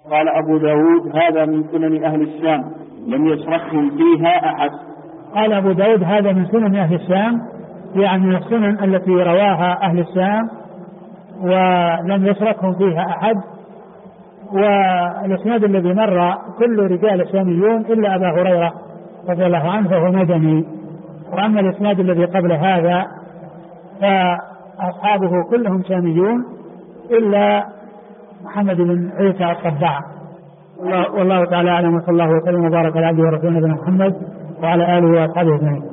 قال أبو داود هذا من سنن أهل الشام لم يشركهم فيها أحد. قال أبو داود هذا من سنن أهل الشام، يعني من السنن التي رواها أهل الشام ولم يشركهم فيها أحد. والإسناد الذي مر كل رجال شاميون إلا أبا هريرة رضي الله عنه فهو مدني. وأما الإسناد الذي قبل هذا فأصحابه كلهم شاميون إلا محمد بن عيسى الطباع. والله تعالى أعلم، وصلى الله وسلم وبارك على عبده ورسوله نبينا محمد وعلى آله وأصحابه أجمعين.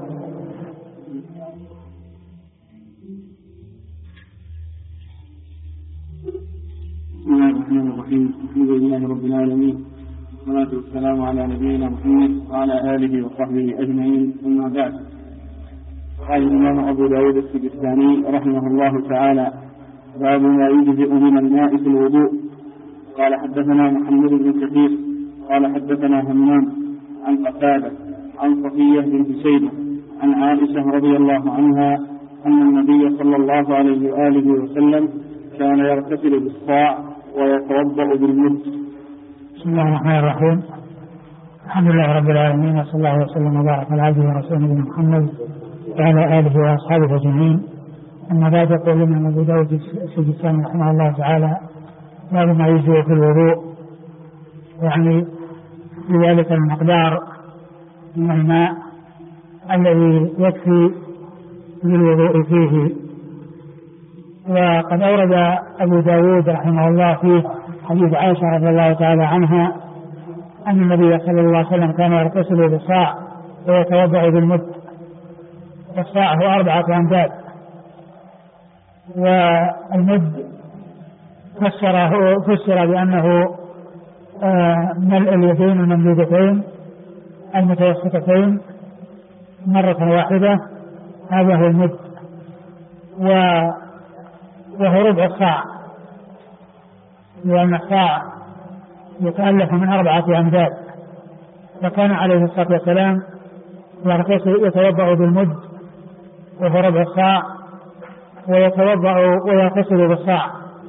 بسم الله الرحمن الرحيم. الحمد لله رب العالمين، والصلاة والسلام على نبينا محمد وعلى آله وصحبه أجمعين، أما بعد. قال الإمام أبو داود السجستاني رحمه الله تعالى: باب ما يجزئ من الماء في الوضوء. قال حدثنا محمد بن كثير قال حدثنا همام عن قتادة عن صفية بنت شيبة عن عائشة رضي الله عنها أن النبي صلى الله عليه وآله وسلم كان يغتسل بالصاع ويتوضأ بالمد. بسم الله الرحمن الرحيم. الحمد لله رب العالمين، وصلى الله وسلم وبارك على عبده ورسوله نبينا محمد وعلى آله وأصحابه أجمعين. أما بعد، يقول الإمام أبو داود السجستاني رحمه الله تعالى: باب ما يجزئ في الوضوء، يعني بذلك المقدار من الماء الذي يكفي للوضوء فيه. وقد أورد أبو داود رحمه الله في حديث عائشة رضي الله تعالى عنها أن النبي صلى الله عليه وسلم كان يغتسل بالصاع ويتوضأ بالمد. الصاع هو 4 أمداد، والمد فسر بأنه ملء اليدين الممدودتين المتوسطتين مرة واحدة، هذا هو المد، وهو ربع الصاع، لأن الصاع يتألف من 4 أمداد. فكان عليه الصلاة والسلام يتوضأ بالمد وهو ربع الصاع، ويتوضأ ويغتسل بالصاع.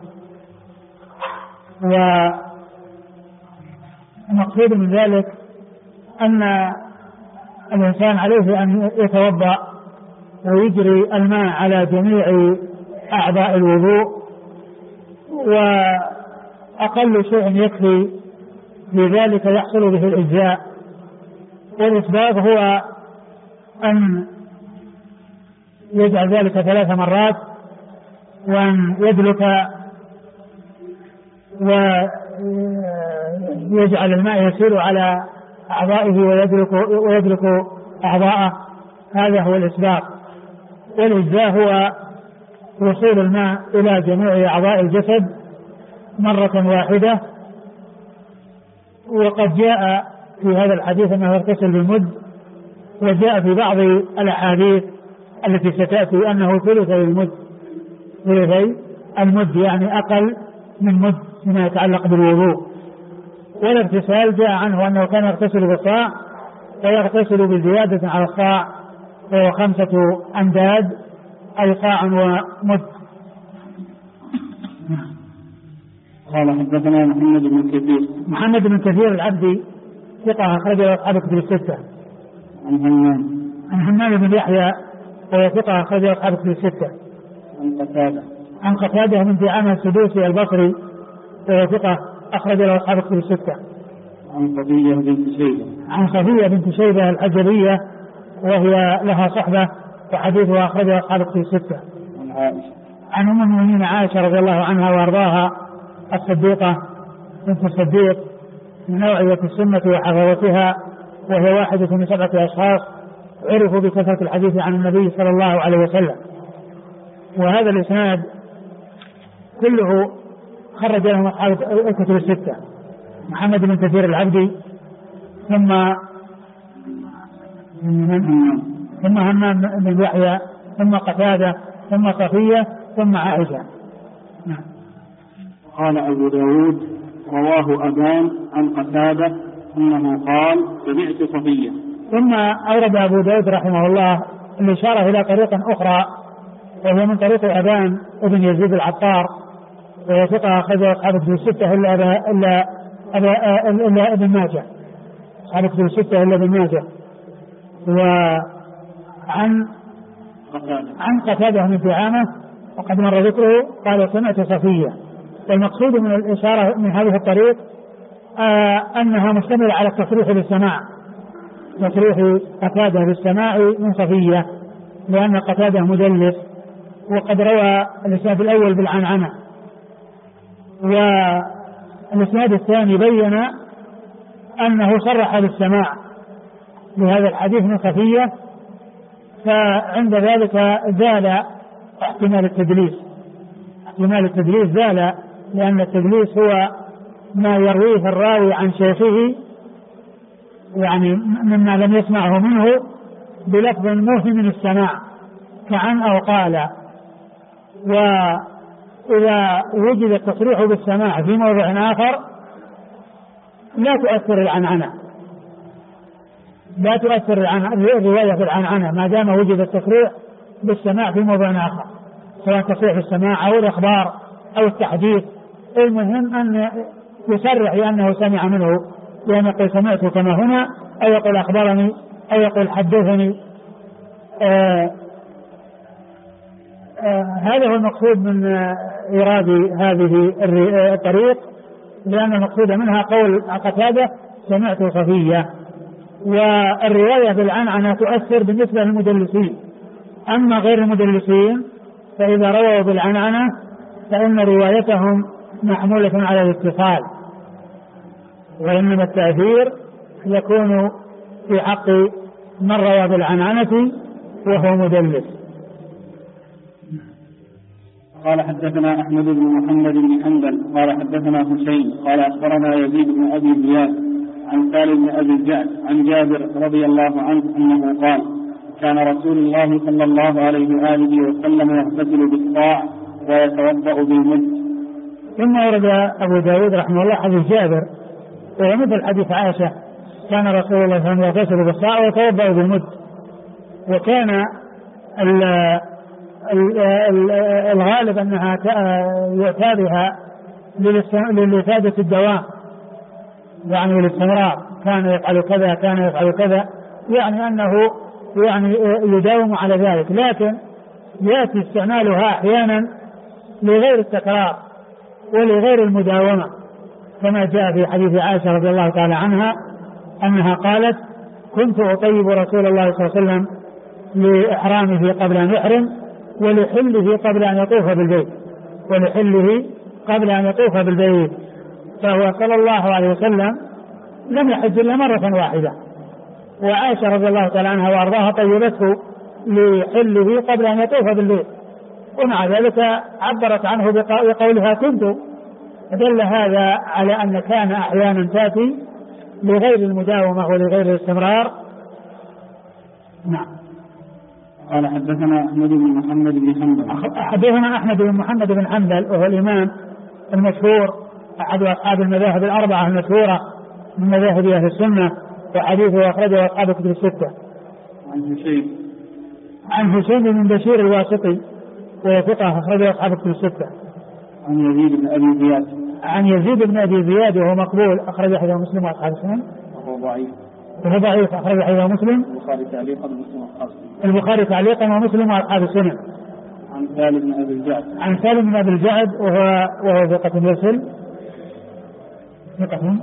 والمقصود من ذلك أن الإنسان عليه أن يتوضأ ويجري الماء على جميع أعضاء الوضوء، وأقل شيء يكفي لذلك يحصل به الإجزاء. والإسباغ هو أن يجعل ذلك 3 مرات، وأن يدلك ويجعل الماء يسير على أعضائه ويدلك أعضاءه، هذا هو الإسباغ. والإجزاء هو وصول الماء إلى جميع أعضاء الجسد مرة واحدة. وقد جاء في هذا الحديث أنه يغتسل بالمد، وجاء في بعض الأحاديث التي ستأتي أنه ثلثي المد، يعني أقل من مد فيما يتعلق بالوضوء. والاغتسال جاء عنه أنه كان يغتسل بالصاع ويغتسل بالزيادة على الصاع، وهو 5 أمداد، أي صاع ومد. قال حدثنا محمد بن كثير العبدي ثقة أخرجه أصحاب الكتب الستة. عن همام بن يحيى وهو ثقة أخرجه أصحاب الكتب الستة. عن قتادة بن دعامة السدوسي البصري وهو ثقة أخرجه أصحاب الكتب الستة. عن صفية بنت شيبة الحجرية وهي لها صحبة وحديثها أخرجه أصحاب الكتب الستة. عن أم المؤمنين عائشة رضي الله عنها وأرضاها الصديقة بنت الصديق من نوعية السنة وحفظتها، وهي واحدة من 7 أشخاص عرفوا بكثرة الحديث عن النبي صلى الله عليه وسلم. وهذا الإسناد كله خرج لهم أصحاب الكتب الستة: محمد بن كثير العبدي، ثم همام بن يحيى، ثم قتادة، ثم صفية، ثم عائشة. قال أبو داود: رواه أبان عن قتادة أنه قال: سمعت صفية. ثم أورد أبو داود رحمه الله الإشارة إلى طريق أخرى، وهي من طريق أبان ابن يزيد العطار، وهو ثقة أخرجه أصحاب الكتب الستة إلا إلا ابن ماجه، أصحاب كتب الستة إلا ابن ماجه. وعن قتادة بن دعامة وقد مر ذكره قال سمعت صفية. والمقصود من الإشارة من هذه الطريق أنها مشتملة على التصريح بالسماع، تصريح قتادة بالسماع من صفية، لأن قتادة مدلس، وقد روى الإسناد الأول بالعنعنة، والإسناد الثاني بين أنه صرح بالسماع لهذا الحديث من صفية، فعند ذلك زال احتمال التدليس. احتمال التدليس زال، لأن التدليس هو ما يرويه الراوي عن شيخه يعني مما لم يسمعه منه بلفظ موهم من السماع كعن أو قال. وإذا وجد التصريح بالسماع في موضع آخر لا تؤثر العنعنة، لا تؤثر الرواية بالعنعنة ما دام وجد التصريح بالسماع في موضع آخر، سواء تصريح السماع أو الإخبار أو التحديث. المهم أن يصرح بأنه سمع منه، لأن يقول سمعت كما هنا، أو يقول أخبرني، أو يقول حدثني. هذا هو المقصود من إيراد هذه الطريق، لأن المقصود منها قول قتادة سمعت صفية. والرواية بالعنعنة تؤثر بالنسبة للمدلسين، أما غير المدلسين فإذا رووا بالعنعنة فإن روايتهم محمولة على الاتصال، وإنما التأثير يكون في حق من روى بالعنعنة وهو مدلس. قال حدثنا أحمد بن محمد بن حنبل قال حدثنا حسين قال أخبرنا يزيد بن أبي زياد عن سالم بن أبي الجعد عن جابر رضي الله عنه أنه قال كان رسول الله صلى الله عليه وآله وسلم يغتسل بالصاع ويتوضأ بالمد. ثم ورد أبو داود رحمه الله حديث جابر ومثل حديث عائشة كان رسول الله صلى الله عليه وسلم يغتسل بالصاع ويتوضأ بالمد. وكان الغالب أنها يؤتى بها للإفادة الدوام، يعني الاستمرار، كان يفعل كذا كان يفعل كذا، يعني أنه يعني يداوم على ذلك. لكن يأتي استعمالها أحيانا لغير التكرار ولغير المداومة، كما جاء في حديث عائشة رضي الله تعالى عنها أنها قالت كنت أطيب رسول الله صلى الله عليه وسلم لإحرامه قبل أن يحرم ولحله قبل أن يطوف بالبيت، ولحله قبل أن يطوف بالبيت. فهو صلى الله عليه وسلم لم يحج إلا مرة واحدة، وعائشة رضي الله تعالى عنها وأرضاها طيبته لحله قبل أن يطوف بالبيت، ومع ذلك عبرت عنه بقولها كنت. دل هذا على أن كان أحيانا تأتي لغير المداومة ولغير الاستمرار. نعم. قال حدثنا أحمد بن محمد بن حنبل. حدثنا أحمد بن محمد بن حنبل وهو الإمام المشهور أحد أصحاب المذاهب الأربعة المشهورة من مذاهب أهل السنة، وحديثه أخرجه أصحاب الكتب الستة. عن هشيم بن بشير الواسطي وهو ثقة أخرجه أصحاب الكتب الستة. عن يزيد بن أبي زياد. عن يزيد بن أبي زياد وهو مقبول أخرج حديث مسلم وأصحاب السنن. وهو ضعيف أخرج حديث مسلم. البخاري تعليقا ومسلم وأصحاب السنن. عن سالم بن أبي الجعد. عن سالم بن أبي الجعد وهو ثقة يرسل. ثقة.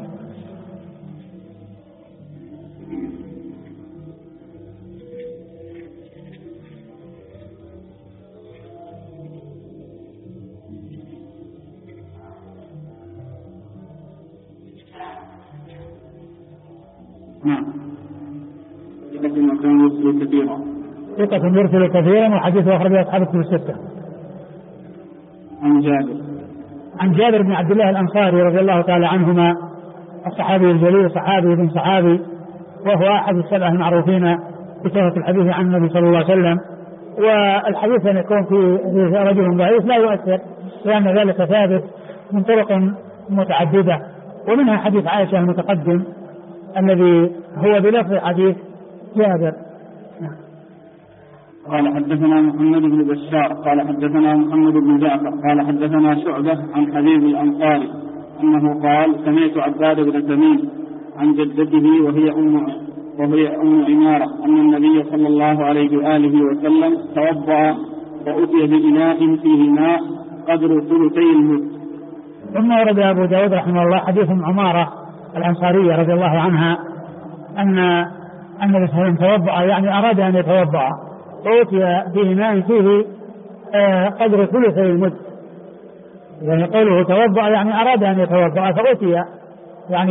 ثقة يرسل كثيرا وحديثه أخرجه أصحاب الكتب الستة. عن جابر بن عبد الله الأنصاري رضي الله تعالى عنهما الصحابي الجليل، صحابي بن صحابي، وهو أحد السبعة المعروفين بكثرة الحديث عن النبي صلى الله عليه وسلم. والحديث أن يكون في رجل ضعيف لا يؤثر، لأن ذلك ثابت من طرق متعددة، ومنها حديث عائشة المتقدم الذي هو بلفظ حديث جابر. قال حدثنا محمد بن بشار قال حدثنا محمد بن جعفر قال حدثنا شعبة عن حبيب الأنصاري أنه قال: سمعت عباد بن تميم عن جدته وهي أم عمارة أن النبي صلى الله عليه وآله وسلم توضأ وأتي بإناء فيه ماء قدر ثلثي المد. ثم ورد أبو داود رحمه الله حديث عمارة الأنصارية رضي الله عنها أن النبي صلى الله عليه وسلم توضأ، يعني أراد أن يتوضأ، وأتي بإناء فيه قدر ثلثي المد. يعني قوله توضأ يعني أراد أن يتوضأ، فأتي يعني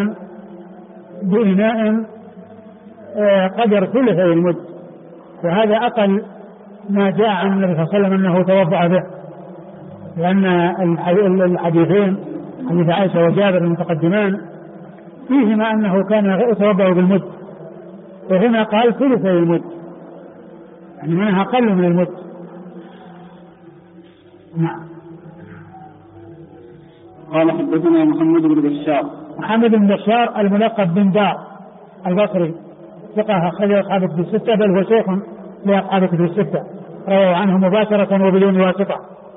بإناء قدر ثلثي المد، وهذا أقل ما جاء عن النبي صلى الله عليه وسلم أنه توضأ به، لأن الحديثين حديث عائشة وجابر المتقدمان فيهما أنه كان يتوضأ بالمد، وهنا قال ثلثي المد، يعني منها أقل من المد. نعم. قال: حدثنا محمد بن بشار الملقب بن دار البصري، ثقة أخرج أصحاب الكتب الستة، بل هو شيخ لأصحاب الكتب الستة، رواه عنه مباشرة وبدون واسطة.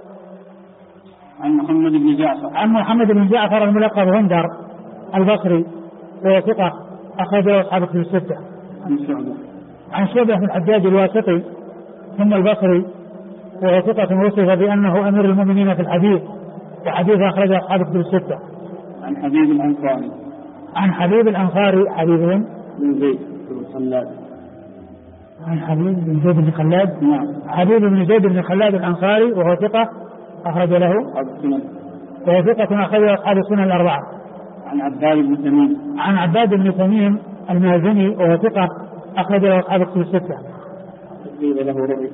عن محمد بن جعفر الملقب غندر البصري، وهو ثقة أخرج أصحاب الكتب الستة. عن شعبة بن الحجاج الواسطي ثم البصري، وهو ثقة وصف بأنه أمير المؤمنين في الحديث، وحديث أخرج أصحاب الكتب الستة. عن حبيب الأنصاري حبيب بن زيد بن خلاد. عن حبيب بن زيد بن خلاد. نعم. حبيب بن زيد بن خلاد الأنصاري، وهو ثقة أخرج له، وهو ثقة أخرج أصحاب السنن الأربعة. عن عباد بن تميم المازني، وهو ثقة أخرج له أصحاب الكتب الستة. وقيل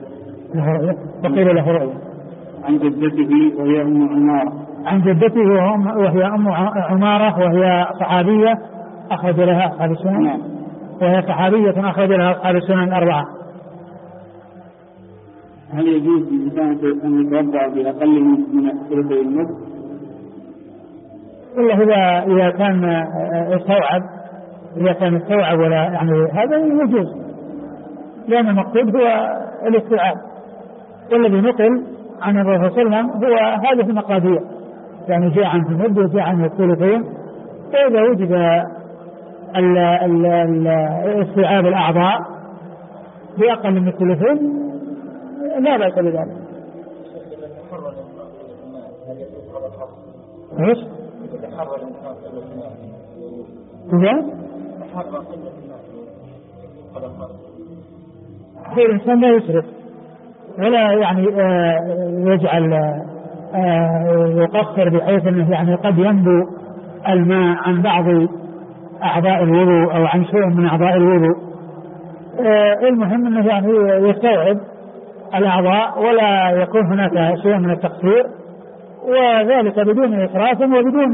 له رؤيا. عن جدته وهي أم عمارة. عن جدته وهي أم عمارة، وهي صحابية أخرج لها أصحاب السنن، وهي صحابية أخرج لها أصحاب السنن الأربعة. هل يجوز للإنسان أن يتوضأ بأقل من ثلثي المد؟ والله إذا كان استوعب ولا يعني هذا يجوز، لأن المقصود هو الاستيعاب، والذي نقل عن الرسول صلى الله عليه وسلم هو هذه المقادير، يعني جاء عن المد وجاء عن الثلثين، فإذا وجد استيعاب الأعضاء بأقل من الثلثين لا بأس بذلك. ايش؟ الإنسان لا يسرف ولا يعني يجعل يقصر، بحيث أنه يعني قد ينبو الماء عن بعض أعضاء الوضوء أو عن شيء من أعضاء الوضوء. المهم أنه يعني يستوعب الأعضاء ولا يكون هناك شيء من التقصير، وذلك بدون إسراف وبدون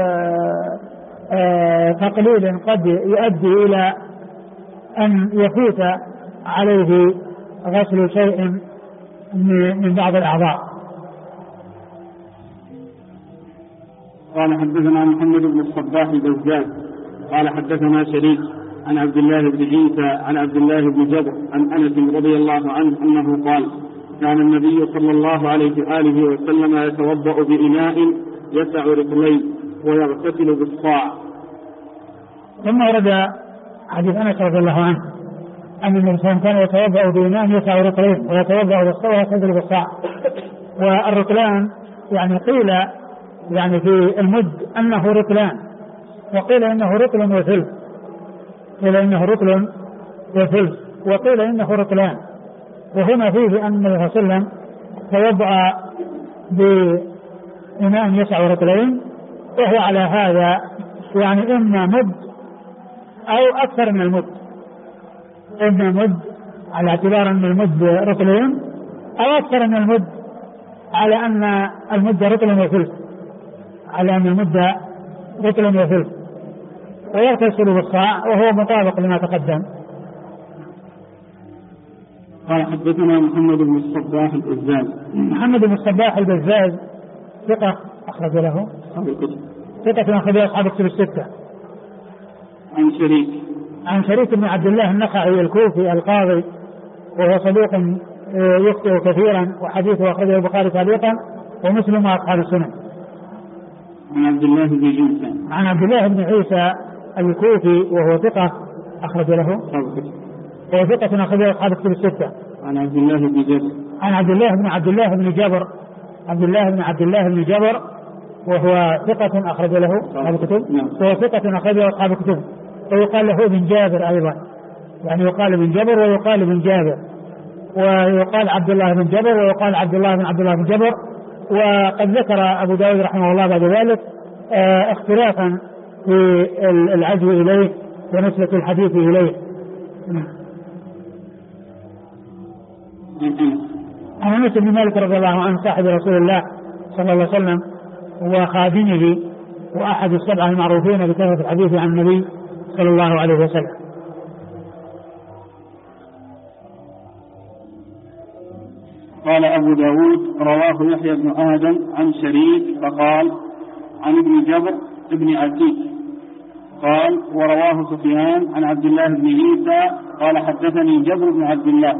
تقليل قد يؤدي إلى أن يفوت عليه غسل شيء من بعض الأعضاء. قال: حدثنا محمد بن الصباح البزاز قال: حدثنا شريك عن عبد الله بن عيسى عن عبد الله بن جبر عن أنس رضي الله عنه أنه قال: كان النبي صلى الله عليه وآله وسلم يتوضأ بإناء يسع رجليه ويغتسل بالصاع. ثم ورد حديث أنس رضي الله عنه أن النبي صلى الله عليه وسلم كان يتوضأ بإناء يسع رجليه ويتوضأ بالصاع ويغتسل بالصاع. والرجلان يعني قيل يعني في المد أنه رجلان، وقيل إنه رجل وثلث، وقيل إنه رجلان. وهنا فيه أن النبي صلى الله عليه وسلم توضأ بإناء يسع رجلين، وهو على هذا يعني إما مد أو أكثر من المد، إما مد على اعتبار أن المد رجلين، أو أكثر من المد على أن المد رجل وثلث، ويغتسل بالصاع، وهو مطابق لما تقدم. قال: حدثنا محمد بن الصباح البزاز ثقة أخرج له أصحاب الكتب الستة. عن شريك بن عبد الله النخعي الكوفي القاضي، وهو صدوق يخطئ كثيرا، وحديثه أخرجه البخاري تعليقا ومسلم وأصحاب السنن. عن عبد الله بن عيسى. عن عبد الله بن عيسى الكوفي وهو ثقة أخرج له. وهو ثقة أخرج له أصحاب الكتب الستة. عن عبد الله بن جبر. عن عبد الله بن جبر. عبد الله بن جبر وهو ثقة أخرج له أصحاب الكتب. وهو ثقة أخرج له أصحاب الكتب. ويقال له ابن جابر أيضا، يعني يقال ابن جبر ويقال ابن جابر، ويقال عبد الله بن جبر ويقال عبد الله بن جبر. وقد ذكر أبو داود رحمه الله بعد ذلك اختلافا في العزو إليه ونسبة الحديث إليه. عن أنس بن مالك رضي الله عنه صاحب رسول الله صلى الله عليه وسلم وخادمه وأحد السبعة المعروفين بكثرة الحديث عن النبي صلى الله عليه وسلم. قال أبو داود رواه يحيى بن آدم عن شريك فقال عن ابن جبر ابن عتيق قال ورواه سفيان عن عبد الله بن عيسى قال حدثني جبر بن عبد الله.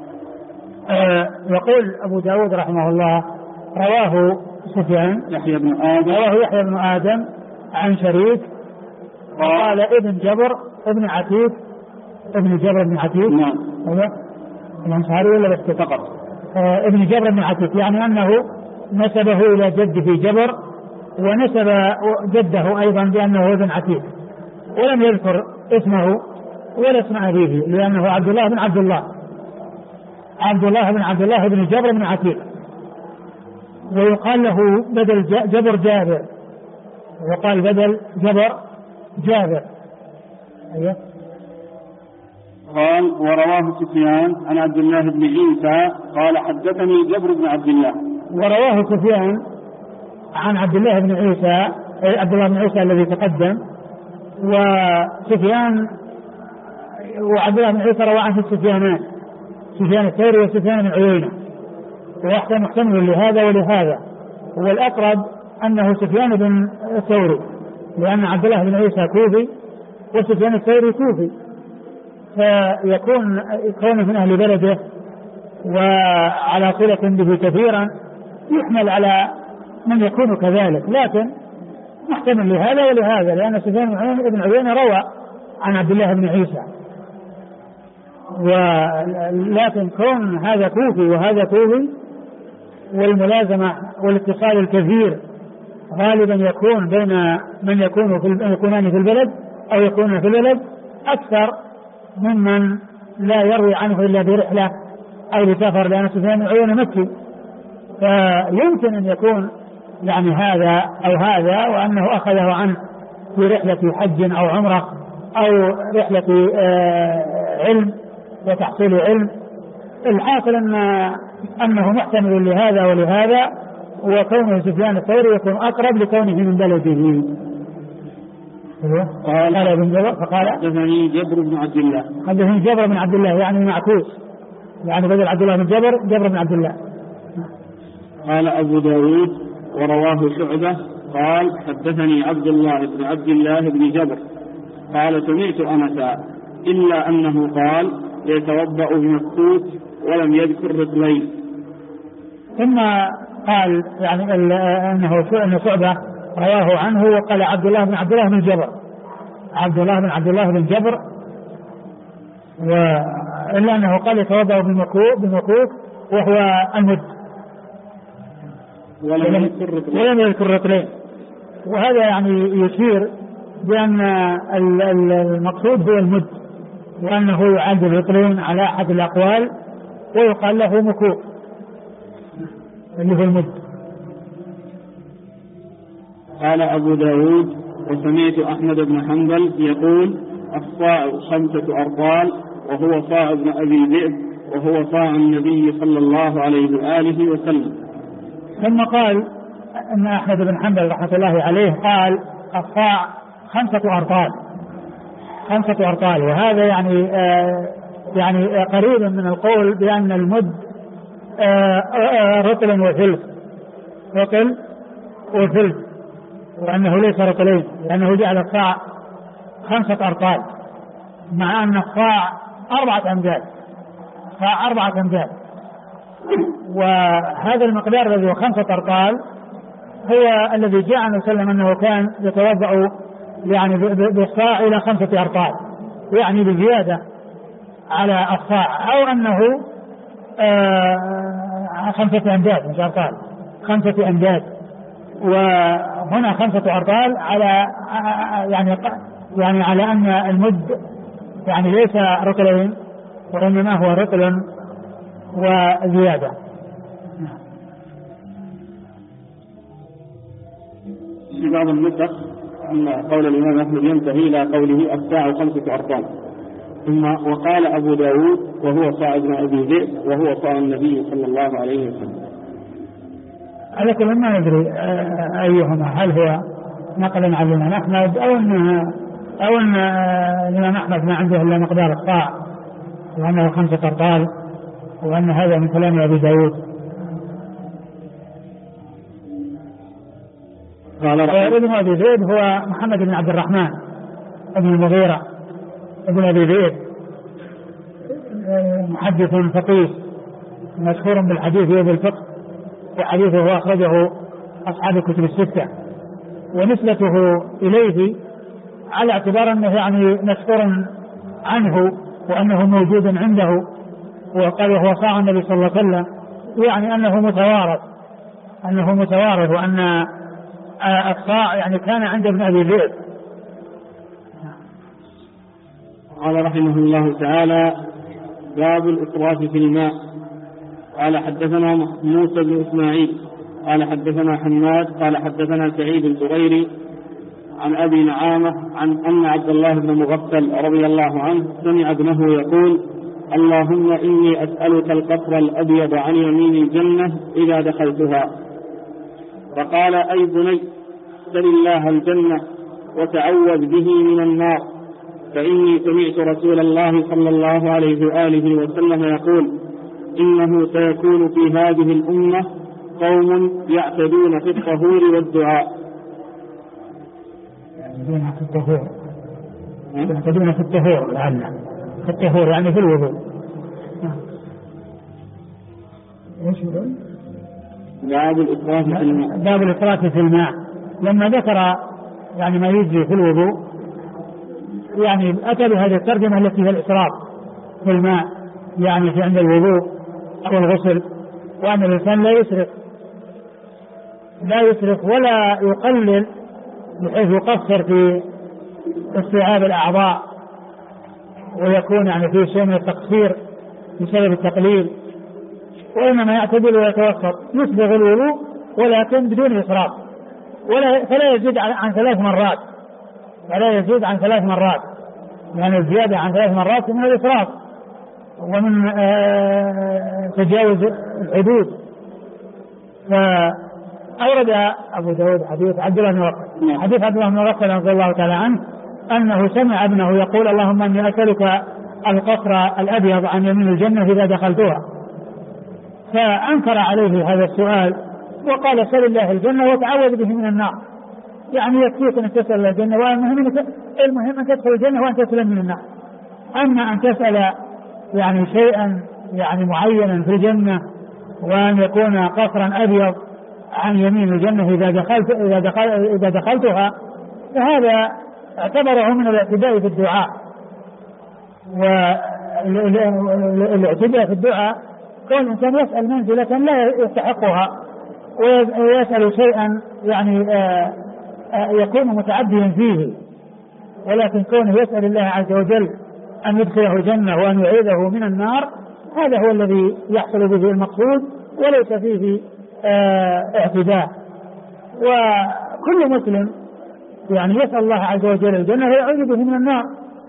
يقول أبو داود رحمه الله رواه سفيان يحيى بن آدم عن شريك قال ابن جبر ابن عتيق. نعم. الأنصاري ولا بس فقط ابن جبر بن عتيق، يعني أنه نسبه إلى جده جبر ونسب جده أيضا بأنه ابن عتيق، ولم يذكر اسمه ولا اسم أبيه لأنه عبد الله بن عبد الله بن جبر بن عتيق. ويقال له بدل جبر جابر، وقال بدل جبر جابر. أيوه. قال ورواه سفيان عن عبد الله بن عيسى قال حدثني جبر بن عبد الله. ورواه سفيان عن عبد الله بن عيسى الذي تقدم، وسفيان وعبد الله بن عيسى روى عنه السفيانان، سفيان الثوري وسفيان بن عيينة، ويحتمل محتمل لهذا ولهذا، والأقرب أنه سفيان بن الثوري لأن عبد الله بن عيسى كوفي وسفيان الثوري كوفي، فيكون كونه من أهل بلده وعلى صلة به كثيرا يحمل على من يكون كذلك، لكن محتمل لهذا ولهذا لأن سفيان بن عيينة روى عن عبد الله بن عيسى، ولكن كون هذا كوفي وهذا كوفي والملازمة والاتصال الكثير غالبا يكون بين من يكونان في البلد أو يكونون في البلد أكثر ممن لا يروي عنه إلا برحلة أو لسفر، لأن سفيان بن عيينة مكي، فيمكن أن يكون يعني هذا أو هذا وأنه أخذه عنه في رحلة حج أو عمرة أو رحلة علم وتحصيل علم. الحاصل أنه محتمل لهذا ولهذا، وكونه سفيان الثوري يكون أقرب لكونه من بلده. قال ابن جبر فقال حدثني جبر بن عبد الله يعني معكوس، يعني بدل عبد الله بن جبر بن عبد الله. قال أبو داود ورواه شعبة قال حدثني عبد الله بن جبر قال سمعت أنسا إلا أنه قال يتوضأ بمكوت ولم يذكر رجلين. ثم قال يعني أن شعبة رواه عنه وقال عبد الله بن عبد الله بن جبر إلا أنه قال يتوضأ بمكوت وهو المد ولم يذكر رجلين. وهذا يعني يشير بأن المقصود هو المد، وأنه يعد الرجلين على أحد الأقوال ويقال له مكوت اللي هو المد. قال أبو داود وسمعت أحمد بن حنبل يقول الصاع 5 أرطال وهو صاع ابن أبي ذئب وهو صاع النبي صلى الله عليه وآله وسلم. ثم قال أن أحمد بن حنبل رحمة الله عليه قال الصاع 5 أرطال، وهذا يعني قريب من القول بأن المد رطل وثلث، وأنه ليس رطلين، لأنه جعل الصاع 5 أرطال مع أن الصاع 4 أمداد، وهذا المقدار الذي هو 5 أرطال هو الذي جاء عنه وسلم أنه كان يتوضأ يعني بالصاع إلى 5 أرطال، يعني بزيادة على الصاع، أو أنه 5 أمداد مش أرطال، 5 أمداد. وهنا 5 أرطال على يعني على أن المد يعني ليس رطلين وإنما هو رطل وزيادة. في بعض النسخ أن قول الإمام أحمد ينتهي إلى قوله الساعة 5 أرطال. ثم وقال أبو داود وهو صاع ابن أبي ذئب وهو صاع النبي صلى الله عليه وسلم. على كل ما ندري أيهما، هل هو نقلا عن الإمام أحمد أو أن الإمام أحمد ما عنده إلا مقدار الصاع وأنه 5 أرطال، وأن هذا من كلام أبي داود. ابن أبي ذئب هو محمد بن عبد الرحمن ابن المغيرة ابن أبي ذئب، محدث فقيه مشهور بالحديث وبالفقه، وحديثه أخرجه أصحاب الكتب الستة، ونسبته إليه على اعتبار أنه يعني مشهور عنه وأنه موجود عنده، وقال وهو صاع النبي صلى الله عليه وسلم، يعني أنه متوارث وأن الصاع يعني كان عند ابن أبي ذئب. قال رحمه الله تعالى: باب الإسراف في الماء. قال حدثنا موسى بن إسماعيل قال حدثنا حماد قال حدثنا سعيد الزغيري عن أبي نعامة عن أن عبد الله بن مغفل رضي الله عنه سمع ابنه يقول: اللهم إني أسألك القصر الأبيض عن يمين الجنة إذا دخلتها. فقال: أي بني، سل الله الجنة وتعوذ به من النار، فإني سمعت رسول الله صلى الله عليه وآله وسلم يقول: إنه سيكون في هذه الأمة قوم يعتدون في الطهور والدعاء. يعتدون في الطهور، لعله في الطهور يعني في الوضوء. باب الإسراف في الماء. لما ذكر يعني ما يجري في الوضوء يعني أتى بهذه الترجمة التي هي الإسراف في الماء، يعني في عند الوضوء أو الغسل، وأن الإنسان لا يسرف ولا يقلل بحيث يقصر في استيعاب الأعضاء ويكون يعني فيه شيء من التقصير بسبب التقليل، وإنما يعتدل ويتوسط، يسبغ الوضوء ولكن بدون إسراف، فلا يزيد عن 3 مرات، يعني الزيادة عن 3 مرات من الإسراف ومن تجاوز الحدود. فأورد أبو داود حديث عبد الله بن مغفل رضي الله تعالى عنه أنه سمع ابنه يقول: اللهم إني أسألك القصر الأبيض عن يمين الجنة إذا دخلتها. فأنكر عليه هذا السؤال وقال: سل الله الجنة وتعوذ به من النار، يعني يكفيك أن تسأل الله الجنة، المهم أن تدخل الجنة وأن تسلم من النار. أما أن تسأل يعني شيئا يعني معينا في الجنة وأن يكون قصرا أبيض عن يمين الجنة إذا دخلتها، فهذا اعتبره من الاعتداء في الدعاء. والاعتداء في الدعاء كون الإنسان يسأل منزلة لا يستحقها ويسأل شيئا يعني يكون متعديا فيه، ولكن كونه يسأل الله عز وجل أن يدخله الجنة وأن يعيذه من النار، هذا هو الذي يحصل به المقصود وليس فيه اعتداء. وكل مسلم يعني يسأل الله عز وجل الجنة ويعوذ به من النار،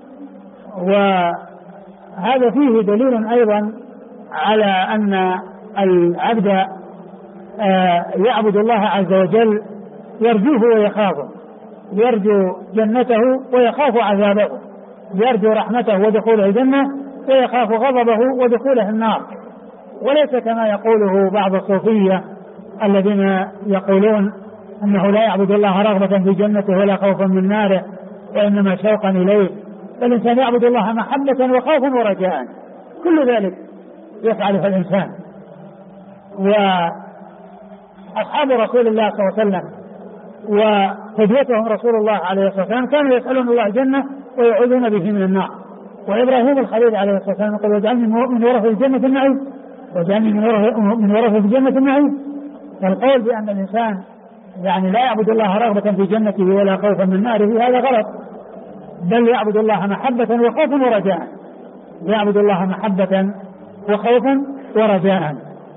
وهذا فيه دليل أيضا على أن العبد يعبد الله عز وجل يرجوه ويخافه، يرجو جنته ويخاف عذابه، يرجو رحمته ودخوله الجنة ويخاف غضبه ودخوله النار، وليس كما يقوله بعض الصوفية الذين يقولون أنه لا يعبد الله رغبة في جنته ولا خوفا من ناره وإنما شوقا إليه. فالإنسان يعبد الله محبة وخوفا ورجاء، كل ذلك يفعله الإنسان. أصحاب رسول الله صلى الله عليه وسلم وقدوتهم رسول الله عليه الصلاة والسلام كانوا يسألون الله الجنة ويعوذون به من النار. وإبراهيم الخليل عليه الصلاة والسلام يقول واجعلني من ورثة الجنة النعيم، واجعلني من ورثة الجنة النعيم. فالقول بأن الإنسان يعني لا يعبد الله رغبة في جنته ولا خوفا من ناره هذا غلط، بل يعبد الله محبة وخوفا ورجاء، يعبد الله محبة وخوفا ورجاء.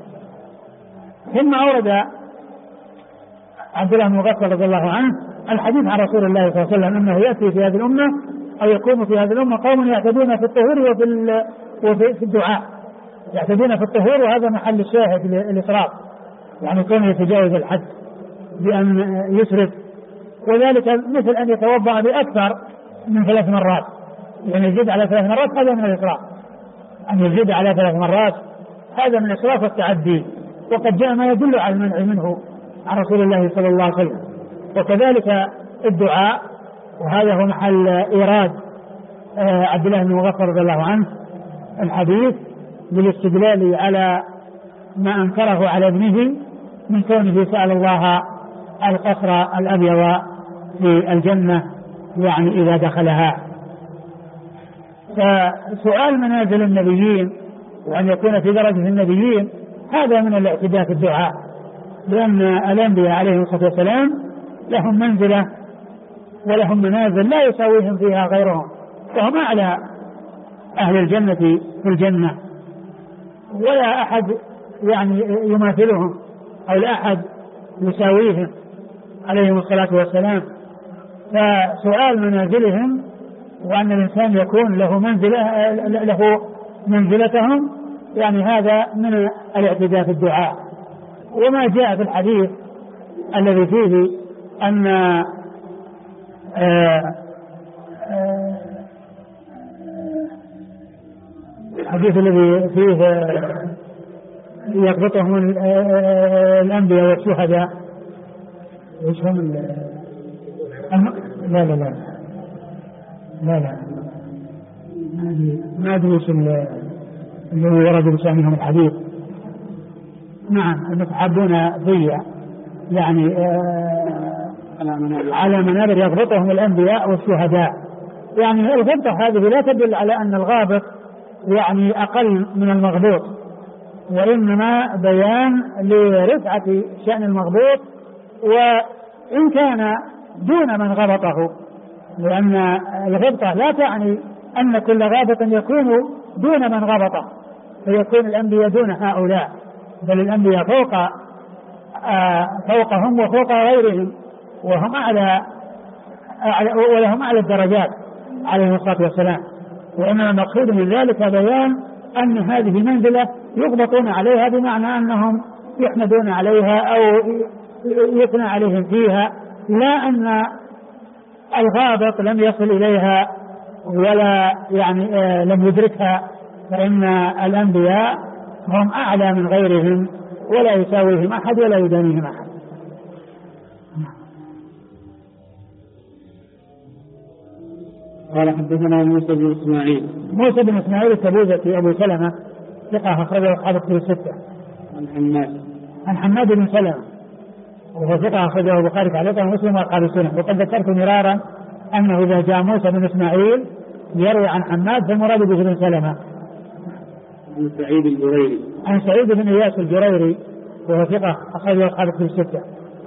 ثم أورد عبد الله بن مغفل رضي الله عنه الحديث عن رسول الله صلى الله عليه وسلم أنه يأتي في هذه الأمة أو يكون في هذه الأمة قوم يعتدون في الطهور وفي الدعاء، يعتدون في الطهور، وهذا محل الشاهد للإسراف، يعني كونه يتجاوز الحد بأن يسرف، وذلك مثل أن يتوضأ بأكثر من 3 مرات، يعني يزيد على 3 مرات، هذا من الإسراف. أن يزيد على 3 مرات هذا من الإسراف والتعدي، وقد جاء ما يدل على المنع منه عن رسول الله صلى الله عليه وسلم. وكذلك الدعاء، وهذا هو محل إيراد عبد الله بن مغفل رضي الله عنه الحديث بالاستدلال على ما أنكره على ابنه من كونه سأل الله القصر الأبيض في الجنة يعني إذا دخلها. فسؤال منازل النبيين وأن يكون في درجة النبيين هذا من الاعتداء في الدعاء، لأن الأنبياء عليهم الصلاة والسلام لهم منزلة ولهم منازل لا يساويهم فيها غيرهم، وهم أعلى أهل الجنة في الجنة، ولا أحد يعني يماثلهم أو لا أحد يساويهم عليهم الصلاة والسلام. فسؤال منازلهم وأن الإنسان يكون له منزلتهم يعني هذا من الاعتداء في الدعاء. وما جاء في الحديث الذي فيه أن الحديث الذي فيه يقبطهم الأنبياء والشهداء، ايش هم؟ لا لا لا لا لا ما أدري ايش اللي ورد بشأنهم الحديث. نعم المتحابون ضيع يعني على منابر يغبطهم الأنبياء والشهداء. يعني الغبطة هذه لا تدل على أن الغابط يعني أقل من المغبوط، وإنما بيان لرفعة شأن المغبوط وإن كان دون من غبطه، لأن الغبطة لا تعني أن كل غابط يكون دون من غبطه فيكون الأنبياء دون هؤلاء، بل الأنبياء فوقهم وفوق غيرهم، وهم ولهم أعلى الدرجات عليه الصلاة والسلام. وإنما المقصود من ذلك بيان أن هذه منزلة يغبطون عليها، بمعنى أنهم يحمدون عليها أو يثنى عليهم فيها، لا أن الغابط لم يصل إليها ولا يعني لم يدركها، فإن الأنبياء هم أعلى من غيرهم ولا يساويهم أحد ولا يدانيهم أحد. قال حدثنا موسى بن إسماعيل التبوذكي أبو سلمة ثقة أخرجه أصحاب الكتب الستة. عن حماد بن سلمة وهو ثقة أخرجه البخاري تعليقا ومسلم وأصحاب السنة. وقد ذكرت مرارا أنه إذا جاء موسى بن إسماعيل يروي عن حماد فالمراد به بن سلمة. عن سعيد بن إياس الجريري وهو ثقة أخرجه أصحاب الكتب الستة.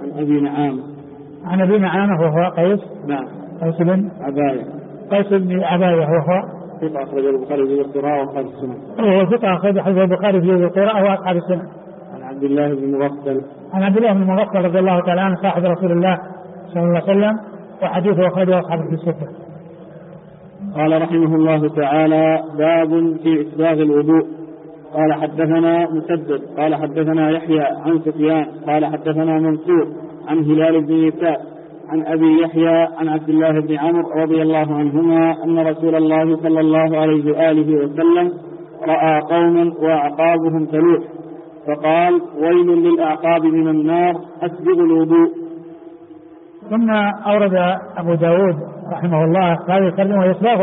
عن أبي نعامة وهو قيس بن عباية وهو ثقة أخرجه البخاري في القراءة وأصحاب السنة. وهو ثقة أخرجه البخاري في القراءة وأصحاب السنة. عن عبد الله بن مغفل رضي الله تعالى عنه صاحب رسول الله صلى الله عليه وسلم، وحديثه أخرجه أصحاب الستة. قال رحمه الله تعالى: باب في إسباغ الوضوء. قال حدثنا مسدد قال حدثنا يحيى عن سفيان قال حدثنا منصور عن هلال بن يساع عن أبي يحيى عن عبد الله بن عمرو رضي الله عنهما أن رسول الله صلى الله عليه وآله وسلم رأى قوما وأعقابهم تلوح فقال: ويل للأعقاب من النار أسبغ الوضوء. ثم أورد أبو داود رحمه الله قال يكلمه إسباغ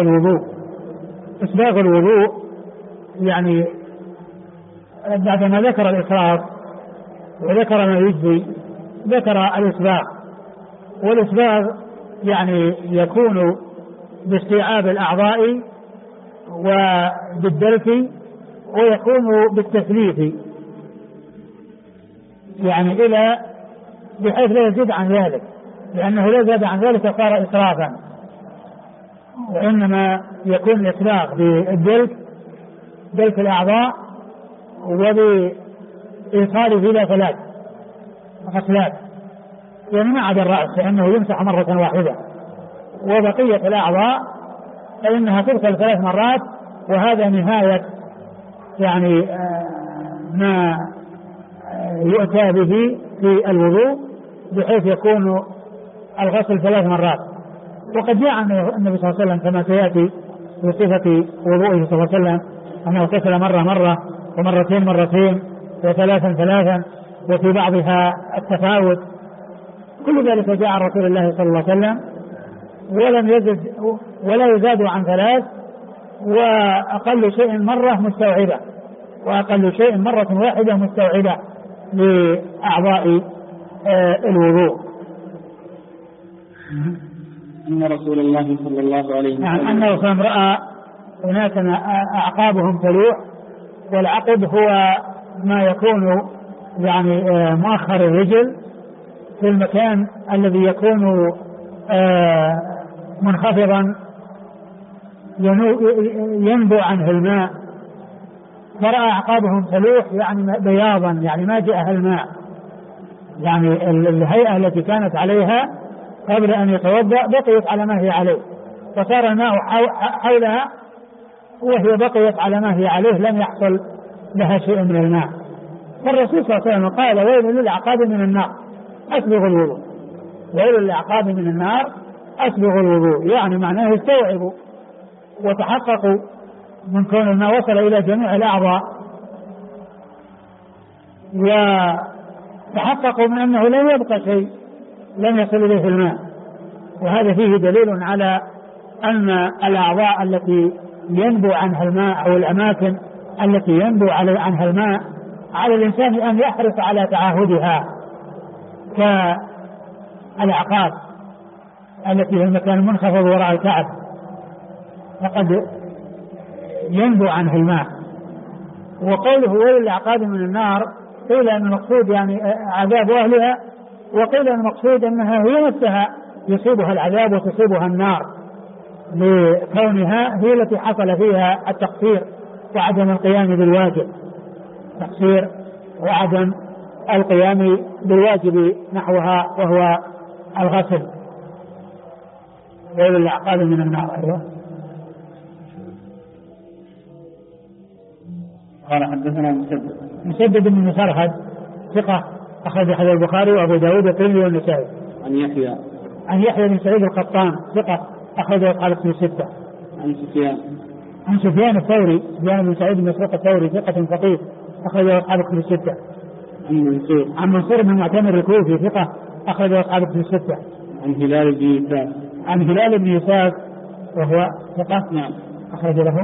الوضوء يعني بعدما ذكر الإسراف وذكر ما يجزي، ذكر الإسباغ، والإسباغ يعني يكون باستيعاب الأعضاء وبالدلك، ويكون بالتثليث يعني إلى بحيث لا يزيد عن ذلك، لأنه لا زاد عن ذلك صار إسرافا، وإنما يكون الإسباغ بالدلك، دلك الأعضاء، وبإيصاله إلى 3 غسلات، يعني ما عدا الرأس لأنه يمسح مرة واحدة، وبقية الأعضاء فإنها تغسل 3 مرات، وهذا نهاية يعني ما يؤتى به في الوضوء، بحيث يكون الغسل 3 مرات. وقد جاء عن النبي صلى الله عليه وسلم كما سيأتي في صفة وضوءه صلى الله عليه وسلم أنه اغتسل مرة ومرتين مرتين و3 وفي بعضها التفاوت. كل ذلك جاء عن رسول الله صلى الله عليه وسلم، ولم يزد ولا يزاد عن 3، وأقل شيء مرة مستوعبة، وأقل شيء مرة واحدة مستوعبة لأعضاء الوضوء. أن رسول الله صلى الله عليه وسلم أنه صلى رأى هناك أعقابهم تلوح، والعقب هو ما يكون يعني مؤخر الرجل في المكان الذي يكون منخفضا ينبع عنه الماء، فرأى أعقابهم تلوح يعني بياضا، يعني ما جاءها الماء، يعني الهيئة التي كانت عليها قبل أن يتوضأ بقيت على ما هي عليه، وصار الماء حولها وهي بقيت على ما هي عليه، لم يحصل لها شيء من الماء. فالرسول صلى الله عليه وسلم قال: ويل للأعقاب من النار أسبغ الوضوء، ويل للأعقاب من النار أسبغ الوضوء، يعني معناه استوعبوا وتحققوا من كون الماء وصل إلى جميع الأعضاء، وتحققوا من أنه لم يبقى شيء لم يصل إليه الماء. وهذا فيه دليل على أن الأعضاء التي ينبع عنها الماء أو الأماكن التي ينبع عنها الماء على الإنسان أن يحرص على تعاهدها، كالأعقاب التي في المكان المنخفض وراء الكعب فقد ينبع عنها الماء. وقوله ويل للأعقاب من النار قيل أن المقصود يعني عذاب أهلها، وقيل أن المقصود أنها هي نفسها يصيبها العذاب وتصيبها النار، لكونها هي التي حصل فيها التقصير وعدم القيام بالواجب، تقصير وعدم القيام بالواجب نحوها وهو الغسل. ويل للأعقاب من النار. أيوه. قال حدثنا مسدد بن مسرهد ثقة أخرج حديث البخاري وأبو داود والترمذي والنسائي. عن يحيى بن سعيد القطان ثقة أخرج أصحاب كتب 6. عن سفيان الثوري، سفيان بن سعيد بن مسروق الثوري ثقة فقيه أخرج أصحاب كتب 6. عن منصور بن معتمر الكوفي ثقة أخرج أصحاب كتب 6. عن هلال بن يساف وهو ثقة أخرج له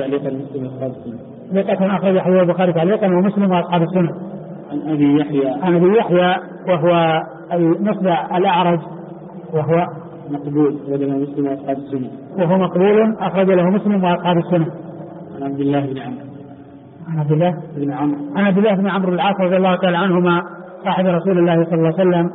ثقة أخرج حديث البخاري تعليقا ومسلم وأصحاب السنة. عن أبي يحيى وهو المصدع الأعرج وهو مقبول وله مسلم وأصحاب السنة. وهو مقبول أخرج له مسلم وأصحاب السنة. عن عبد الله بن عمرو. عن عبد الله بن عمرو العاص رضي الله تعالى عنهما صاحب رسول الله صلى الله عليه وسلم،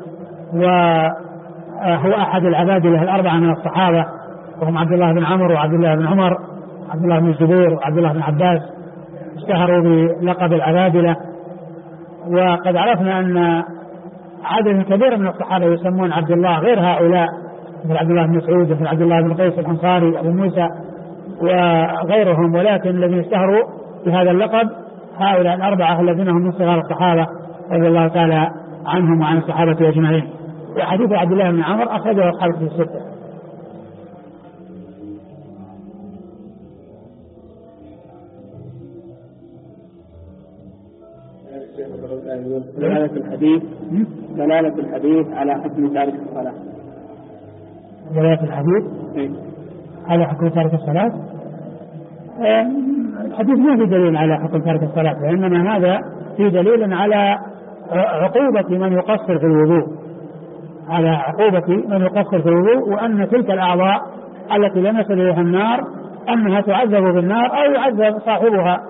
وهو أحد العبادلة الأربعة من الصحابة، وهم عبد الله بن عمرو وعبد الله بن عمر وعبد الله بن الزبير وعبد الله بن عباس، اشتهروا بلقب العبادلة. وقد عرفنا أن عدد كبير من الصحابة يسمون عبد الله غير هؤلاء، مثل عبد الله بن مسعود ومثل عبد الله بن قيس الأنصاري أبو موسى وغيرهم، ولكن الذين اشتهروا بهذا اللقب هؤلاء الأربعة الذين هم من صغار الصحابة رضي الله تعالى عنهم وعن الصحابة أجمعين. وحديث عبد الله بن عمر أخرجه أصحاب الكتب 6. دلالة الحديث على حكم تارك الصلاة. دلالة الحديث على حكم تارك الصلاة. الحديث ما في دليل على حكم تارك الصلاة، وإنما هذا في دليل على عقوبة من يقصر في الوضوء، على عقوبة من يقصر في الوضوء، وأن تلك الأعضاء التي لم يصل إليها النار أنها تعذب بالنار أو يعذب صاحبها.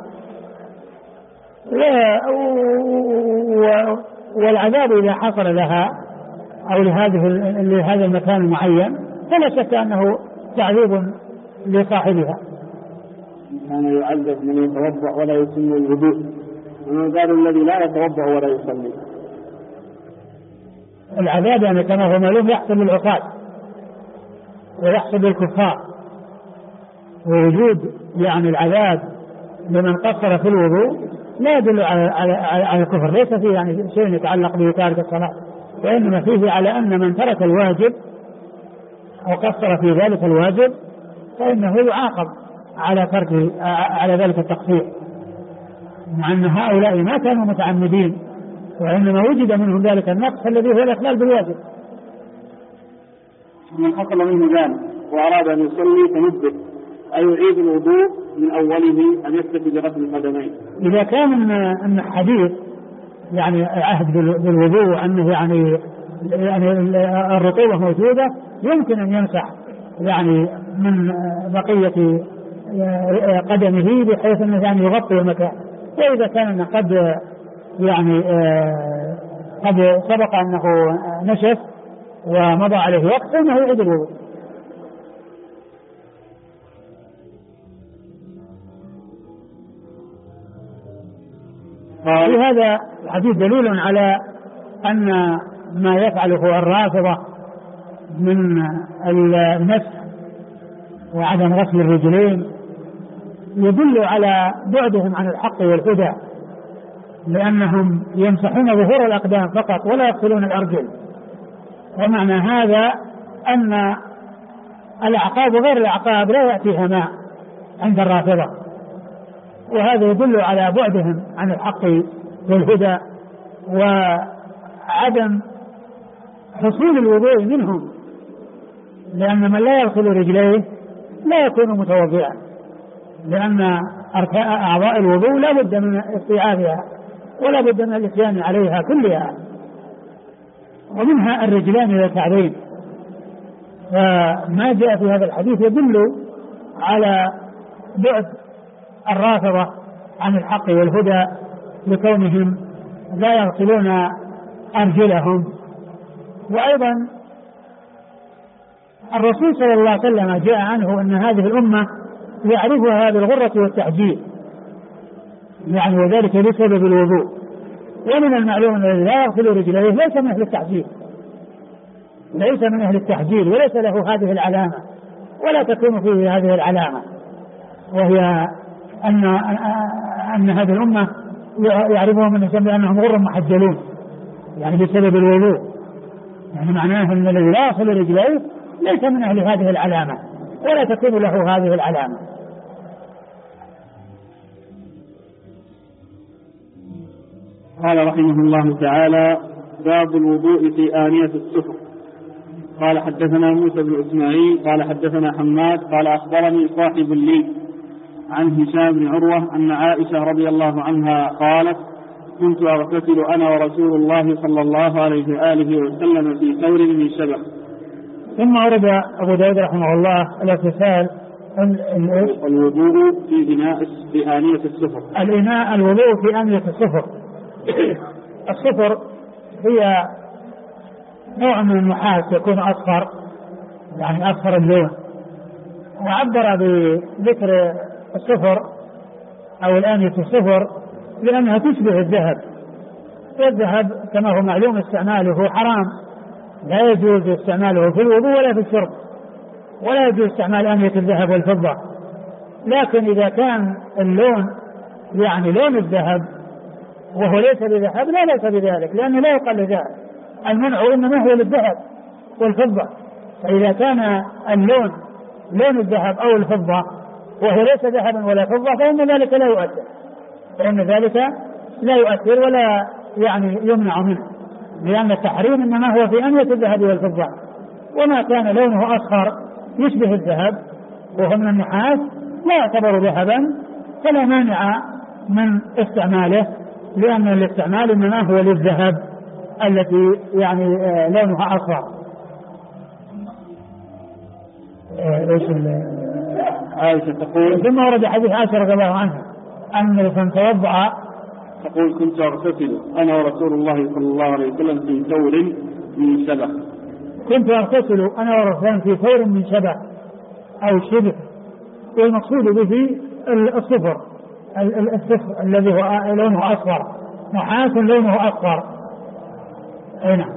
والعذاب إذا حصل لها أو لهذا المكان المعين فلا شك أنه تعذيب لصاحبها. كان يعذب من يتوضأ ولا يسن الوضوء، ومن قال الذي لا يتوضأ ولا يصلي. العذاب يعني كما هو معلوم يحصل للعصاة ويحصل للكفار، ووجود يعني العذاب لمن قصر في الوضوء لا يدل على الكفر، ليس فيه يعني شيء يتعلق بتارك الصلاة، وإنما فيه على أن من ترك الواجب أو قصر في ذلك الواجب فإنه يعاقب على ذلك التقصير، مع أن هؤلاء ما كانوا متعمدين، وإنما وجد منهم ذلك النقص الذي هو الإخلال بالواجب. من حصل منه ذلك وأراد أن يصلي فنبه أي يعيد الوضوء من أوله أن يكتفي بغسل القدمين. إذا كان أن حديث يعني عهد بالوضوء أنه يعني الرطوبة موجودة يمكن أن يمسح يعني من بقية قدمه بحيث أنه يعني يغطي المكان. وإذا كان قد يعني قد سبق أنه نشف ومضى عليه وقت فإنه يعيد الوضوء. في هذا الحديث دليل على أن ما يفعله الرافضة من المسح وعدم غسل الرجلين يدل على بعدهم عن الحق والهدى، لأنهم يمسحون ظهور الأقدام فقط ولا يغسلون الأرجل. ومعنى هذا أن الأعقاب وغير الأعقاب لا يأتيها ماء عند الرافضة، وهذا يدل على بعدهم عن الحق والهدى وعدم حصول الوضوء منهم، لأن من لا يغسل رجليه لا يكون متوضئا، لأن أعضاء الوضوء لا بد من استيعابها ولا بد من الاتيان عليها كلها، ومنها الرجلان والكعبين. فما جاء في هذا الحديث يدل على بعد الرافضة عن الحق والهدى لكونهم لا يغسلون أرجلهم. وأيضا الرسول صلى الله عليه وسلم جاء عنه أن هذه الأمة يعرفها بالغرة والتعجيل، يعني وذلك بسبب الوضوء. ومن المعلوم أن الذي لا يغسل رجليه ليس من أهل التعجيل، ليس من أهل التعجيل وليس له هذه العلامة ولا تكون فيه هذه العلامة، وهي أن هذه الأمة يعرفهم من يسمى أنهم غر محجلون، يعني بسبب الوضوء، يعني معناه أن الذي لا يغسل رجليه ليس من أهل هذه العلامة ولا تكون له هذه العلامة. قال رحمه الله تعالى: باب الوضوء في آنية السفر. قال حدثنا موسى بن إسماعيل قال حدثنا حماد قال أخبرني صاحب لي عن هشام بن عروة أن عائشة رضي الله عنها قالت: كنت أغتسل أنا ورسول الله صلى الله عليه وآله وسلم في ثور من شبه. ثم أورد أبو داود رحمه الله الاغتسال الوضوء في آنية السفر. الوضوء في آنية السفر. السفر هي نوع من النحاس يكون أصفر، يعني أصفر اللون، وعبر بذكر السفر أو الآنية السفر لأنها تشبه الذهب، والذهب كما هو معلوم استعماله حرام، لا يجوز استعماله في الوضوء ولا في الشرب، ولا يجوز استعمال آنية الذهب والفضة. لكن إذا كان اللون يعني لون الذهب وهو ليس بذهب لا ليس بذلك، لأنه لا يقال لذهب، المنع إنما هو للذهب والفضة. فإذا كان اللون لون الذهب أو الفضة وهو ليس ذهبا ولا فضة فإن ذلك لا يؤثر ولا يعني يمنع منه، لأن التحريم إنما هو في آنية الذهب والفضة. وما كان لونه أصفر يشبه الذهب وهو من النحاس لا يعتبر ذهبا فلا مانع من استعماله لأن الاستعمال إنما هو للذهب التي يعني لونها أصفر. عائشة تقول ثم ورد حديث عائشة رضي الله عنها أن من توضأ تقول كنت أغتسل أنا ورسول الله صلى الله عليه وسلم في ثور من شبه. كنت أغتسل أنا ورسول في ثور من شبه أو شبه، والمقصود به الصفر الذي هو لونه أصفر، نحاس لونه أصفر. نعم.